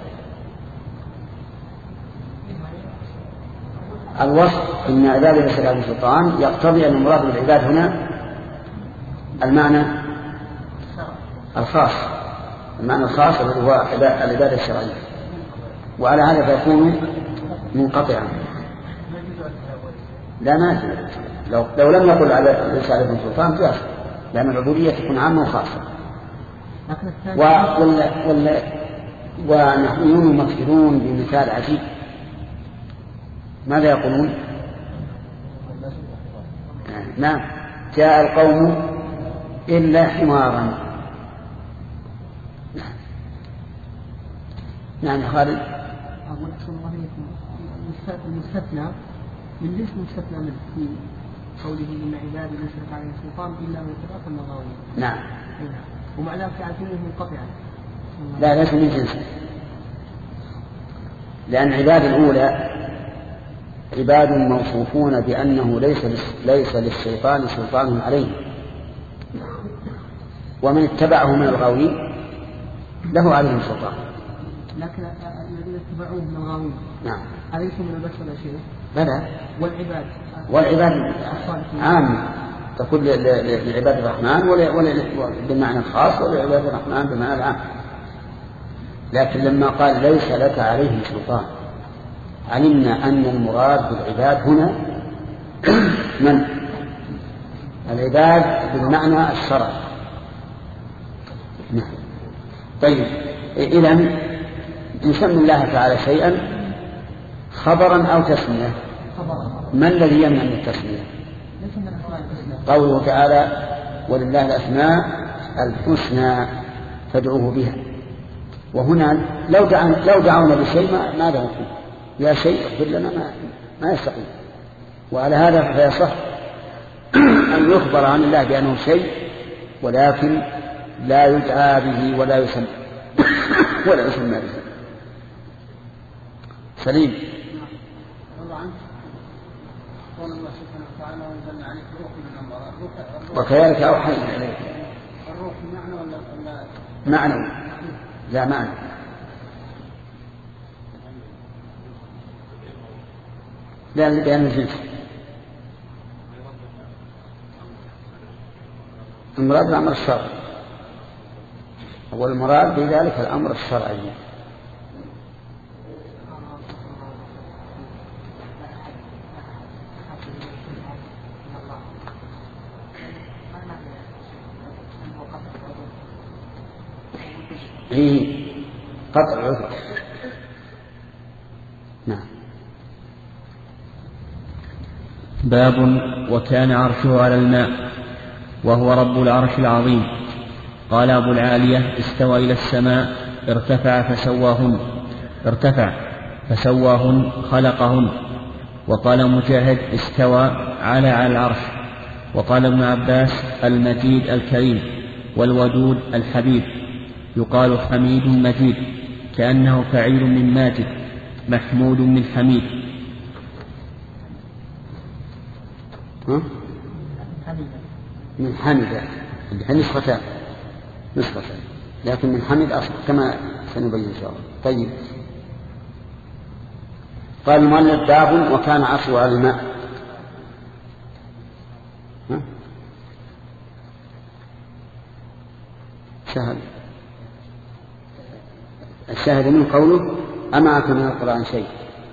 الوصف إن عبادي ليس لك عليهم سلطان يقتضي أن المراد بالعباد هنا المعنى الخاص، المعنى الخاص الذي هو العبادة الشرعية، وعلى هذا فيكون منقطعا. لا نافع. لو, لو لم يقل على ليس عليهم سلطان جاز، لأن العبودية تكون عامة وخاصة. ونحن مفكرون بمثال عجيب. ماذا يقولون؟ نعم، جاء القوم إلا حمارا. نعم يا خالد. أقول أحسن الله إليكم المستثنى من ليش مستثنى منه في قوله إن عبادي ليس لك عليهم سلطان إلا من اتبعك من الغاوين. نعم. ومع ذلك يعرفونه منقطعا. لا ليس من جنسه، لأن عباد الأولى عباد موصوفون بأنه ليس ليس للشيطان سلطان عليه، ومن اتبعه من الغاوين له عليهم سلطان. لكن الذين اتبعوه من الغاوين نعم أليسوا من البشر شيء؟ بلى والعباد والعباد عام، تقول لعباد الرحمن بالمعنى الخاص ولعباد الرحمن بالمعنى العام. لكن لما قال ليس لك عليهم سلطان علمنا أن المراد بالعباد هنا من العباد بالمعنى الشرعي. طيب إذن نسمي الله تعالى شيئا خبرا أو تسمية. ما الذي يمنع من التسمية؟ قوله تعالى ولله الأسماء الحسنى فادعوه بها. وهنا لو دعونا, لو دعونا بشيء ما ماذا نقول؟ يا شيء اغفر لنا ما, ما يستقيم. وعلى هذا فيصح أن يخبر عن الله بأنه شيء ولكن لا يدعى به ولا يسمى ولا يسمى به. سليم. وكذلك أوحينا إليك. الروح معنى ولا معنى؟ لا معنى. لا لبيان الجنس. المراد الأمر الشرعي، والمراد بذلك الأمر الشرعي. فيه قطع العذر. نعم. باب وكان عرشه على الماء وهو رب العرش العظيم. قال أبو العالية استوى إلى السماء ارتفع فسواهن ارتفع فسواهن خلقهن. وقال مجاهد استوى على على العرش. وقال ابن عباس المجيد الكريم والودود الحبيب. يقال حميد مجيد كأنه فعيل من ماجد محمود من حميد. من حمد نسختان نسختان لكن من حمد أصل كما سنبين إن شاء الله. طيب. قال المؤلف باب وكان عرشه على الماء. ها؟ سهل. الشاهد من قوله أمعك من القرآن شيء،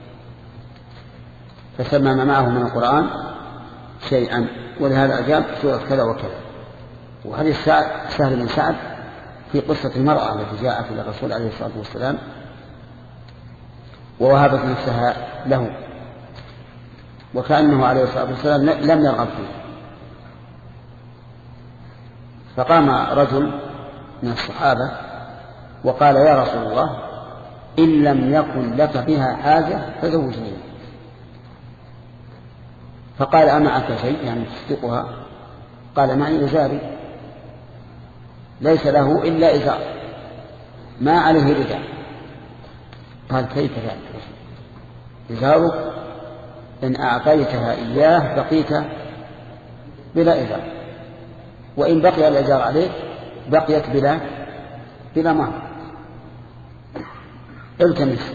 فسمى ما معه من القرآن شيئا، ولهذا أجاب سورة كذا وكذا. وهذه سهل بن سعد في قصة المرأة التي جاءت إلى الرسول عليه الصلاة والسلام ووهبت نفسها له، وكأنه عليه الصلاة والسلام لم يرغب فيه. فقام رجل من الصحابة وقال يا رسول الله إن لم يكن لك بها حاجة فزوجني. فقال أمعك شيء يعني تصدقها؟ قال معي إزاري ليس له إلا إزار ما عليه رداء. قال كيف ذلك؟ إزارك إن أعطيتها إياه بقيت بلا إزار، وإن بقي الإزار عليك بقيت بلا بلا مهر، التمس.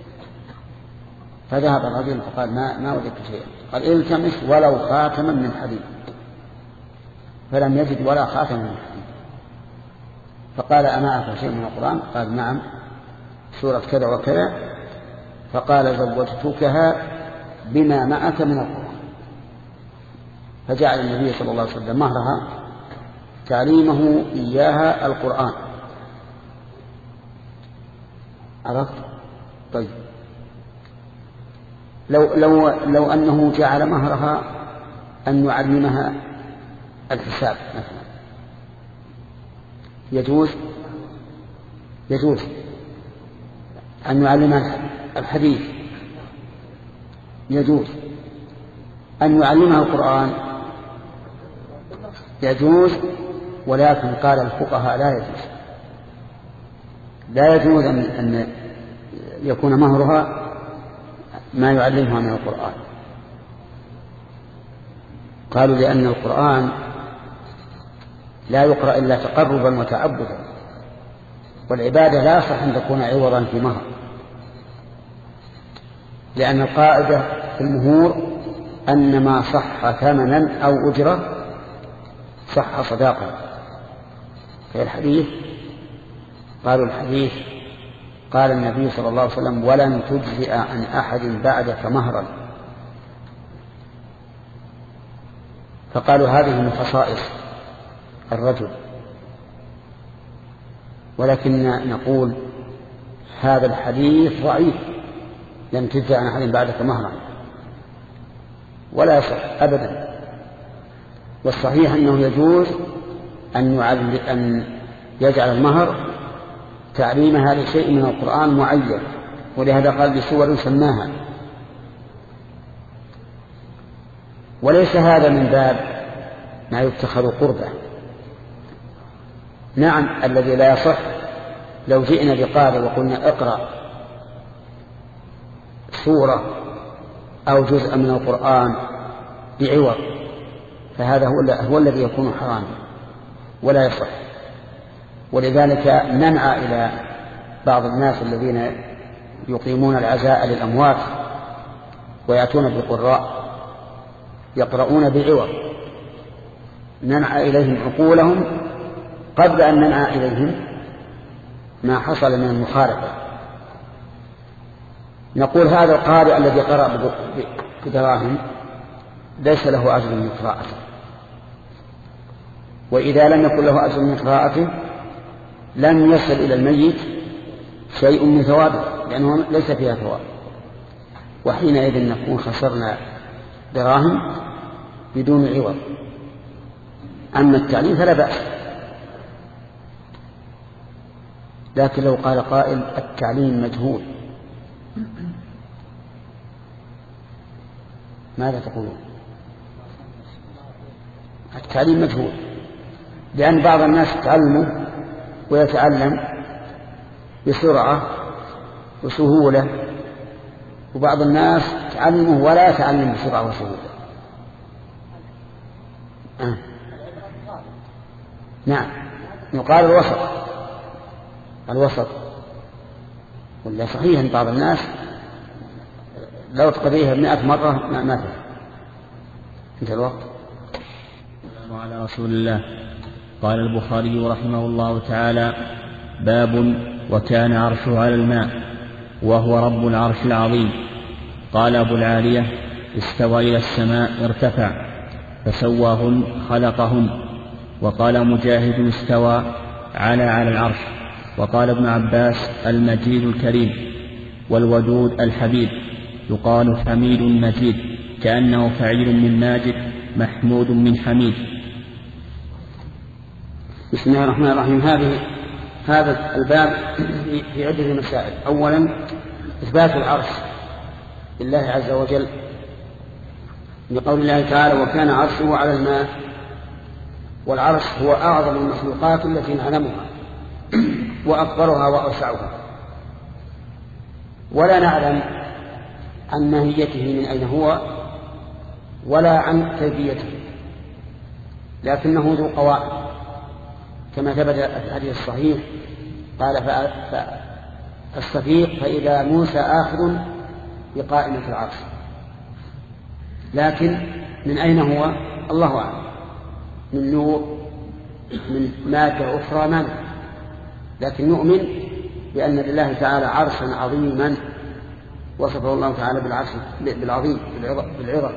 فذهب الرجل فقال ما ما وجدت شيئا. قال التمس ولو خاتما من حديد، فلم يجد ولا خاتما من حديد. فقال أمعك شيء من القرآن؟ قال نعم سورة كذا وكذا. فقال زوجتكها بما معك من القرآن. فجعل النبي صلى الله عليه وسلم مهرها تعليمه إياها القرآن. عرفت؟ طيب. لو, لو, لو أنه جعل مهرها أن يعلمها الحساب مثلا يجوز؟ يجوز أن يعلمها الحديث، يجوز أن يعلمها القرآن، يجوز. ولكن قال الفقهاء لا يجوز لا يجوز أن يكون مهرها ما يعلمها من القرآن. قالوا لأن القرآن لا يقرأ إلا تقربا وتعبدا، والعبادة لا يصح أن تكون عوضا في مهر، لأن القاعدة في المهور أن ما صح ثمنا أو أجرة صح صداقة. في الحديث قالوا الحديث قال النبي صلى الله عليه وسلم ولن تجزئ عن أحد بعدك مهرا، فقالوا هذه من خصائص الرجل، ولكن نقول هذا الحديث ضعيف، لن تجزئ عن أحد بعدك مهرا ولا يصح أبدا. والصحيح أنه يجوز أن, أن يجعل المهر تعليمها لشيء من القرآن معين، ولهذا قال بسور سماها. وليس هذا من باب ما يتخذ قربة. نعم الذي لا يصح لو جئنا بقارئ وقلنا اقرأ سورة أو جزء من القرآن بعوض، فهذا هو الذي يكون حراما ولا يصح. ولذلك ننعى إلى بعض الناس الذين يقيمون العزاء للأموات ويأتون بالقراء يقرؤون بعوض، ننعى إليهم عقولهم قبل أن ننعى إليهم ما حصل من المخالفة. نقول هذا القارئ الذي قرأ بدراهم ليس له أجر من قراءته، وإذا لم يكن له أجر من قراءته لم يصل إلى الميت شيء من ثوابه، لأنه ليس فيها ثواب، وحينئذ نكون خسرنا دراهم بدون عوض. أما التعليم فلا بأس. لكن لو قال قائل التعليم مجهول ماذا تقولون؟ التعليم مجهول لأن بعض الناس يتعلمه ويتعلم بسرعة وسهولة، وبعض الناس يتعلمه ولا يتعلم بسرعة وسهولة. آه. نعم يقال الوسط الوسط ولا صحيح أن بعض الناس لو تقضيها مئة مرة ما ما فيه. انت الوقت. وعلى رسول الله. قال البخاري رحمه الله تعالى: باب وكان عرشه على الماء وهو رب العرش العظيم. قال أبو العالية: استوى إلى السماء ارتفع فسواهن خلقهن. وقال مجاهد: استوى على على العرش. وقال ابن عباس: المجيد الكريم والودود الحبيب، يقال حميد مجيد كأنه فعيل من ماجد محمود من حميد. بسم الله الرحمن الرحيم. هذه هذا الباب في عدة مسائل. أولا إثبات العرش لله عز وجل بقول الله تعالى: وكان عرشه على الماء. والعرش هو أعظم المخلوقات التي نعلمها وأكبرها وأوسعها، ولا نعلم عن ماهيته من أين هو ولا عن كيفيته، لكنه ذو قوائم كما ثبت في الحديث الصحيح. قال: فالصفيق فإذا موسى آخذ بقائمة العرش، لكن من أين هو الله أعلم، من نور من مادة أخرى من، لكن نؤمن بأن لله تعالى عرشا عظيما وصفه الله تعالى بالعرش بالعظيم بالعظم،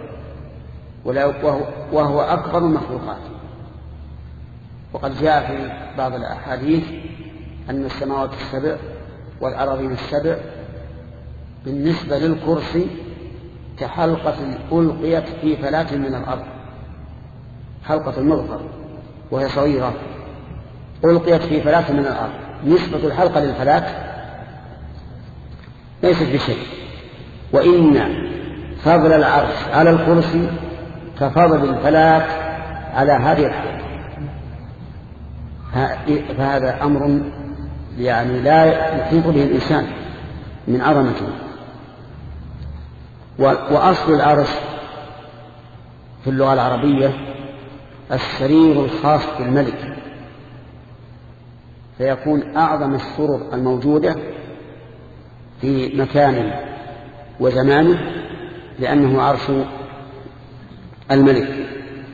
وهو أكبر المخلوقات. وقد جاء في بعض الأحاديث أن السماوات السبع والأراضين السبع بالنسبة للكرسي كحلقة ألقيت في فلاة من الأرض، حلقة المغفر وهي صغيرة ألقيت في فلاة من الأرض، نسبة الحلقة للفلاة ليست بشيء. وإن فضل العرش على الكرسي كفضل الفلاة على هذه الحلقة، فهذا أمر يعني لا يحيط به الإنسان من عظمته. وأصل العرش في اللغة العربية السرير الخاص بالملك، فيكون أعظم السرر الموجودة في مكان وزمانه لأنه عرش الملك.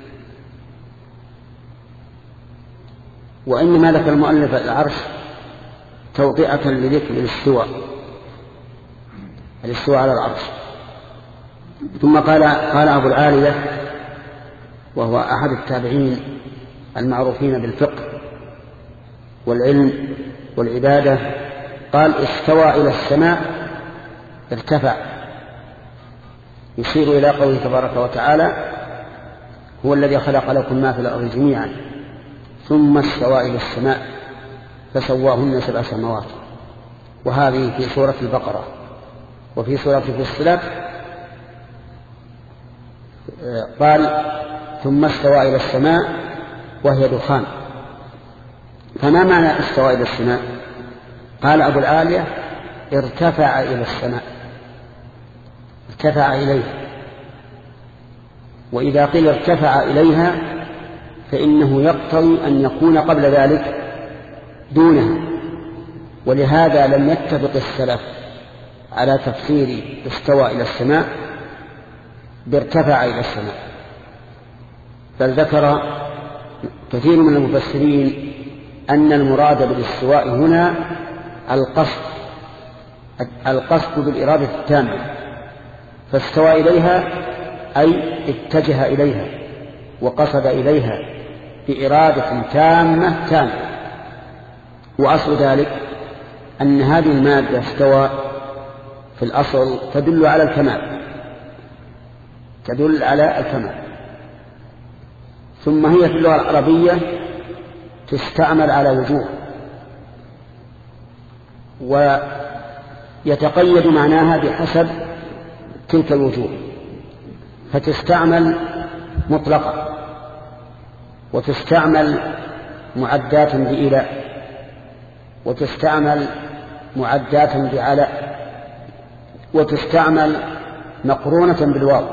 وإنما ذكر المؤلف العرش توطئة لذكر الاستواء الاستواء على العرش. ثم قال قال أبو العالية وهو أحد التابعين المعروفين بالفقه والعلم والعبادة، قال استوى إلى السماء ارتفع، يشير إلى قوله تبارك وتعالى هو الذي خلق لكم ما في الأرض جميعا ثم استوى إلى السماء فسواهن سبع سماوات. وهذه في سورة البقرة. وفي سورة فصلت قال ثم استوى إلى السماء وهي دخان. فما معنى استوى إلى السماء؟ قال أبو العالية ارتفع إلى السماء، ارتفع إليها. وإذا قيل ارتفع إليها فإنه يقتضي أن يكون قبل ذلك دونها، ولهذا لم يتفق السلف على تفسير استوى إلى السماء بارتفع إلى السماء، بل ذكر كثير من المفسرين أن المراد بالاستواء هنا القصد القصد بالإرادة التامة، فاستوى إليها أي اتجه إليها وقصد إليها بإرادة تامة تامة. وأصل ذلك أن هذه المادة استوى في الأصل تدل على الكمال، تدل على الكمال. ثم هي في اللغة العربية تستعمل على وجوه، ويتقيد معناها بحسب تلك الوجوه، فتستعمل مطلقة، وتستعمل معدات بإلى، وتستعمل معدات بعلى، وتستعمل مقرونة بالواو.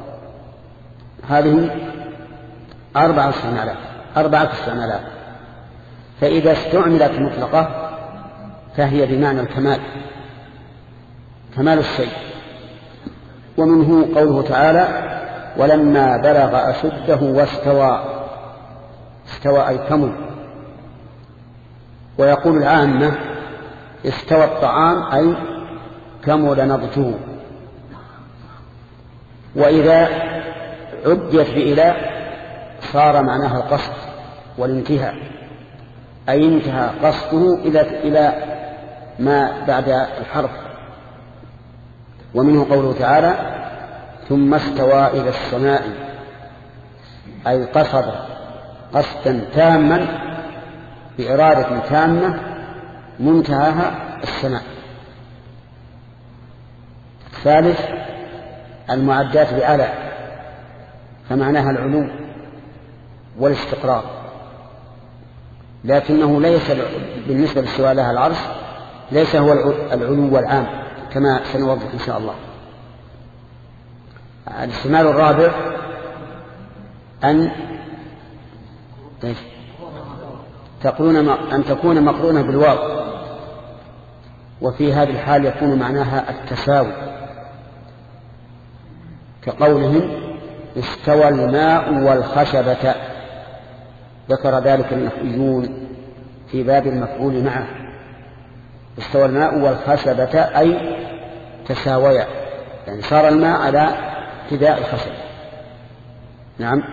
هذه أربعة استعمالات أربعة استعمالات. فإذا استعملت مطلقة فهي بمعنى الكمال، كمال الشيء. ومنه قوله تعالى ولما بلغ أشده واستوى، استوى أي كمل. ويقول العامة استوى الطعام أي كمل نضجه. وإذا عديت بإلى صار معناها القصد والانتهاء، أي انتهى قصده إلى إلى ما بعد الحرف. ومنه قوله تعالى ثم استوى إلى السماء، أي قصد قصدا تاما بإرادة تامة منتهاها السماء. ثالث المعدات بأعلى، فمعناها العلو والاستقرار، لكنه ليس بالنسبة للاستواء لها العرش ليس هو العلو العام كما سنوضح إن شاء الله. الاستعمال الرابع أن تكون أن تكون مقرونة بالواو، وفي هذه الحال يكون معناها التساوي، كقولهم استوى الماء والخشبة. ذكر ذلك النحويون في باب المفعول معه، استوى الماء والخشبة أي تساويا، يعني صار الماء على ابتداء الخشب. نعم.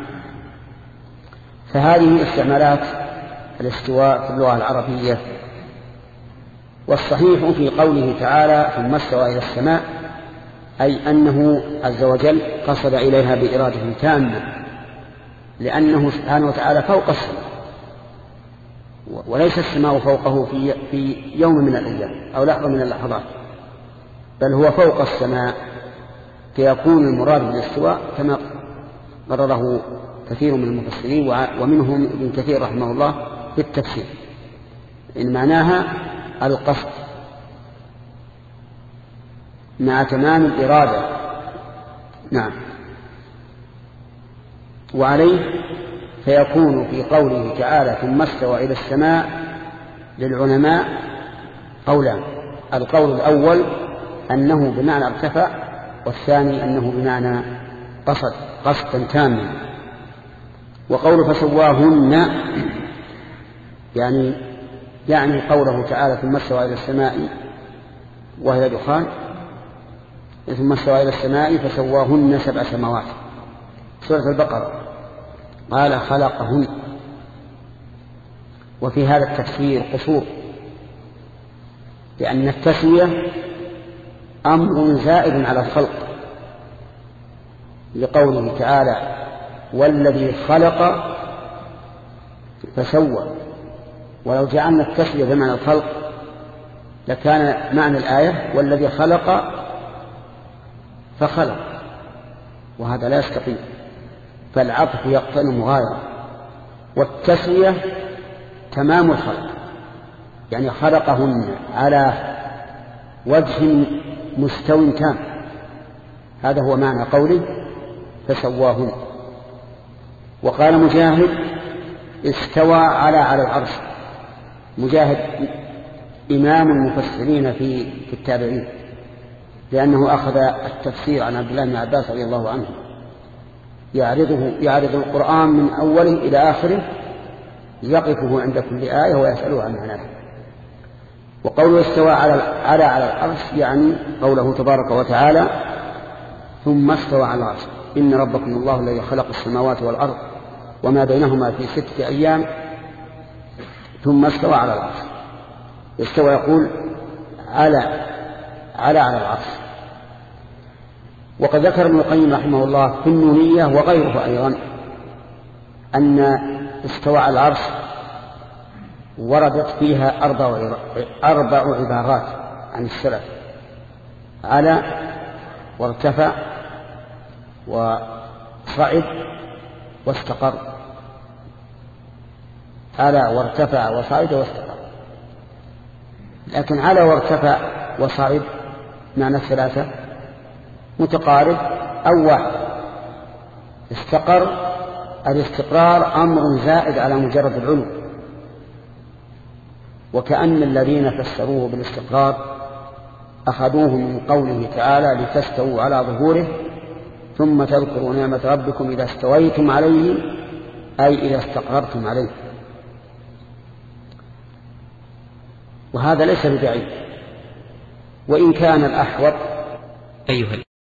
فهذه استعمالات الاستواء في اللغة العربية. والصحيح في قوله تعالى ثم استوى إلى السماء أي أنه عز وجل قصد إليها بإرادة تامة، لأنه سبحانه وتعالى فوق السماء، وليس السماء فوقه في, في يوم من الأيام أو لحظة من اللحظات، بل هو فوق السماء، فيكون المراد بالاستواء كما قرره كثير من المفسرين ومنهم ابن كثير رحمه الله في التفسير، إن معناها القصد مع تمام الإرادة. نعم. وعليه فيكون في قوله تعالى ثم استوى إلى السماء للعلماء قولان: القول الأول أنه بمعنى ارتفع والثاني أنه بمعنى قصد قصدا تاما. وقول فسواهن يعني يعني قوله تعالى ثم استوى إلى السماء وهي دخان، ثم استوى إلى السماء فسواهن سبع سماوات. سورة البقرة قال خلقهن. وفي هذا التفسير قصور، لأن التسوية أمر زائد على الخلق، لقوله تعالى والذي خلق فسوى. ولو جعلنا التسوية بمعنى الخلق لكان معنى الآية والذي خلق فخلق، وهذا لا يستقيم، فالعطف يقتضي مغايرة. والتسوية تمام الخلق، يعني خلقهن على وجه مستوى تام، هذا هو معنى قوله فسواهن. وقال مجاهد استوى على على العرش. مجاهد إمام المفسرين في في التابعين، لأنه أخذ التفسير عن عبد الله بن عباس رضي الله عنه، يعرضه يعرض القرآن من أوله إلى آخره، يقفه عند كل آية ويسأله عن معناه. وقوله استوى على على على العرش يعني قوله تبارك وتعالى ثم استوى على العرش إن ربكم الله الذي خلق السماوات والأرض وما بينهما في ستة أيام ثم استوى على العرش. استوى يقول على على على العرش. وقد ذكر ابن القيم رحمه الله في النونية وغيره أيضا أن استوى على العرش وردت فيها أربع أربع عبارات عن السلف: على وارتفع وصعد واستقر. على وارتفع وصعد واستقر. لكن على وارتفع وصعد معنى الثلاثة متقارب أو واحد. استقر الاستقرار أمر زائد على مجرد العلو، وكأن الذين فسروه بالاستقرار أخذوه من قوله تعالى لتستووا على ظهوره ثم تذكروا نعمة ربكم إذا استويتم عليه، أي إذا استقررتم عليه. وهذا ليس ببعيد، وإن كان الأحوط. أيها